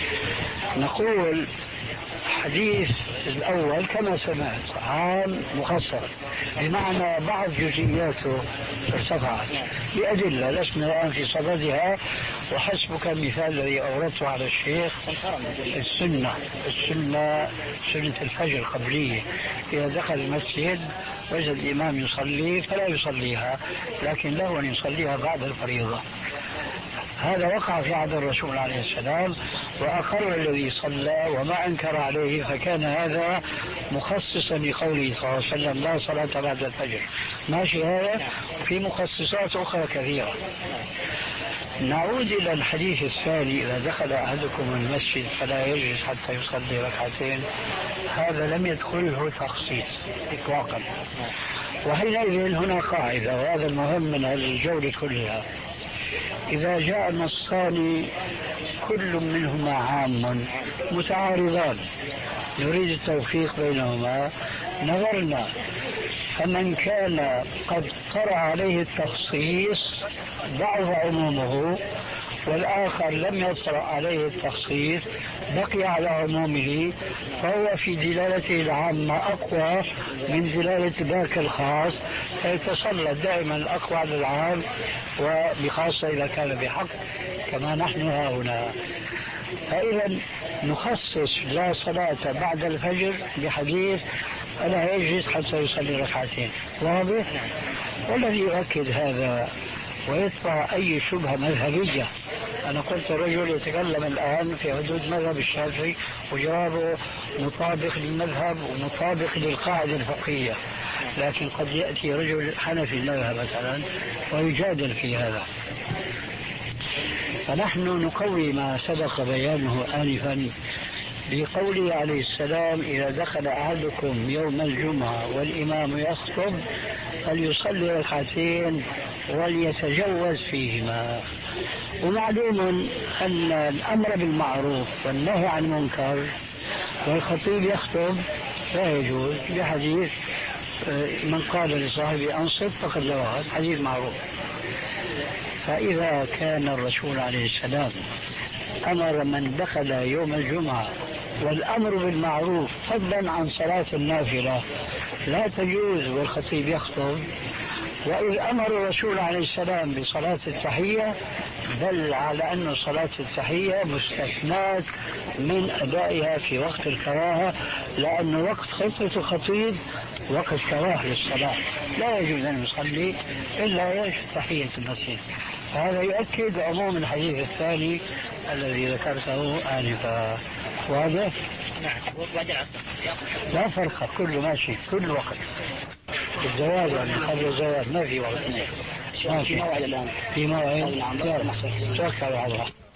نقول حديث الأول كما سمعت عام مخصص، بمعنى بعض جزئياته ارتفعت بأدلة لسنا الآن في صددها، وحسبك المثال الذي أوردته على الشيخ السنة السنة سنة الفجر القبلية. إذا دخل المسجد وجد الإمام يصلي فلا يصليها، لكن له أن يصليها بعد الفريضة. هذا وقع في عهد الرسول عليه السلام وأقر الذي صلى وما أنكر عليه، فكان هذا مخصصا لقوله صلى الله عليه وسلم لا صلاة بعد الفجر. ماشي. هذا في مخصصات أخرى كثيرة. نعود إلى الحديث الثاني إذا دخل أحدكم المسجد فلا يجلس حتى يصلي ركعتين، هذا لم يدخله تخصيص إطلاقا. وحينئذ هنا قاعدة، وهذا المهم من الجولة كلها: إذا جاء النصان كل منهما عام متعارضان نريد التوفيق بينهما، نظرنا فمن كان قد طرأ عليه التخصيص ضعف عمومه، والآخر لم يطرأ عليه التخصيص بقي على عمومه، فهو في دلالته العامة أقوى من دلالة ذاك الخاص، فيتسلط دائما الأقوى على العام، وبخاصة إذا كان بحق كما نحن هنا. فإذا نخصص لا صلاة بعد الفجر بحديث ألا يجلس حتى يصلي ركعتين. واضح؟ والذي يؤكد هذا ويطلع أي شبهة مذهبية. أنا قلت رجل يتكلم الآن في حدود مذهب الشافعي وجوابه مطابق للمذهب ومطابق للقاعدة الفقهية، لكن قد يأتي رجل حنفي المذهب مثلا ويجادل في هذا. فنحن نقوي ما سبق بيانه آنفا بقوله عليه السلام إذا دخل أحدكم يوم الجمعة والإمام يخطب فليصلي ركعتين وليتجوز فيهما. ومعلوم أن الأمر بالمعروف والنهي عن المنكر والخطيب يخطب لا يجوز، بحديث من قال لصاحبه أنصت فقد لغى، حديث معروف. فإذا كان الرسول عليه السلام أمر من دخل يوم الجمعة والأمر بالمعروف فضلا عن صلاة النافلة لا تجوز والخطيب يخطب، وإذ أمر الرسول عليه السلام بصلاة التحية دل على أن صلاة التحية مستثناة من أدائها في وقت الكراهة، لأن وقت خطبة الخطيب وقت كراهة للصلاة، لا يجوز أن يصلي إلا يجب تحية المسجد. هذا يؤكد عموم الحديث الثاني الذي ذكرته آنفا. واضح؟ نعم. وبعد العصر لا فرق، كله ماشي كل وقت. الزواج يعني قبل الزواج ما في وقت، ما في موعد الآن، في موعد. توكل على الله.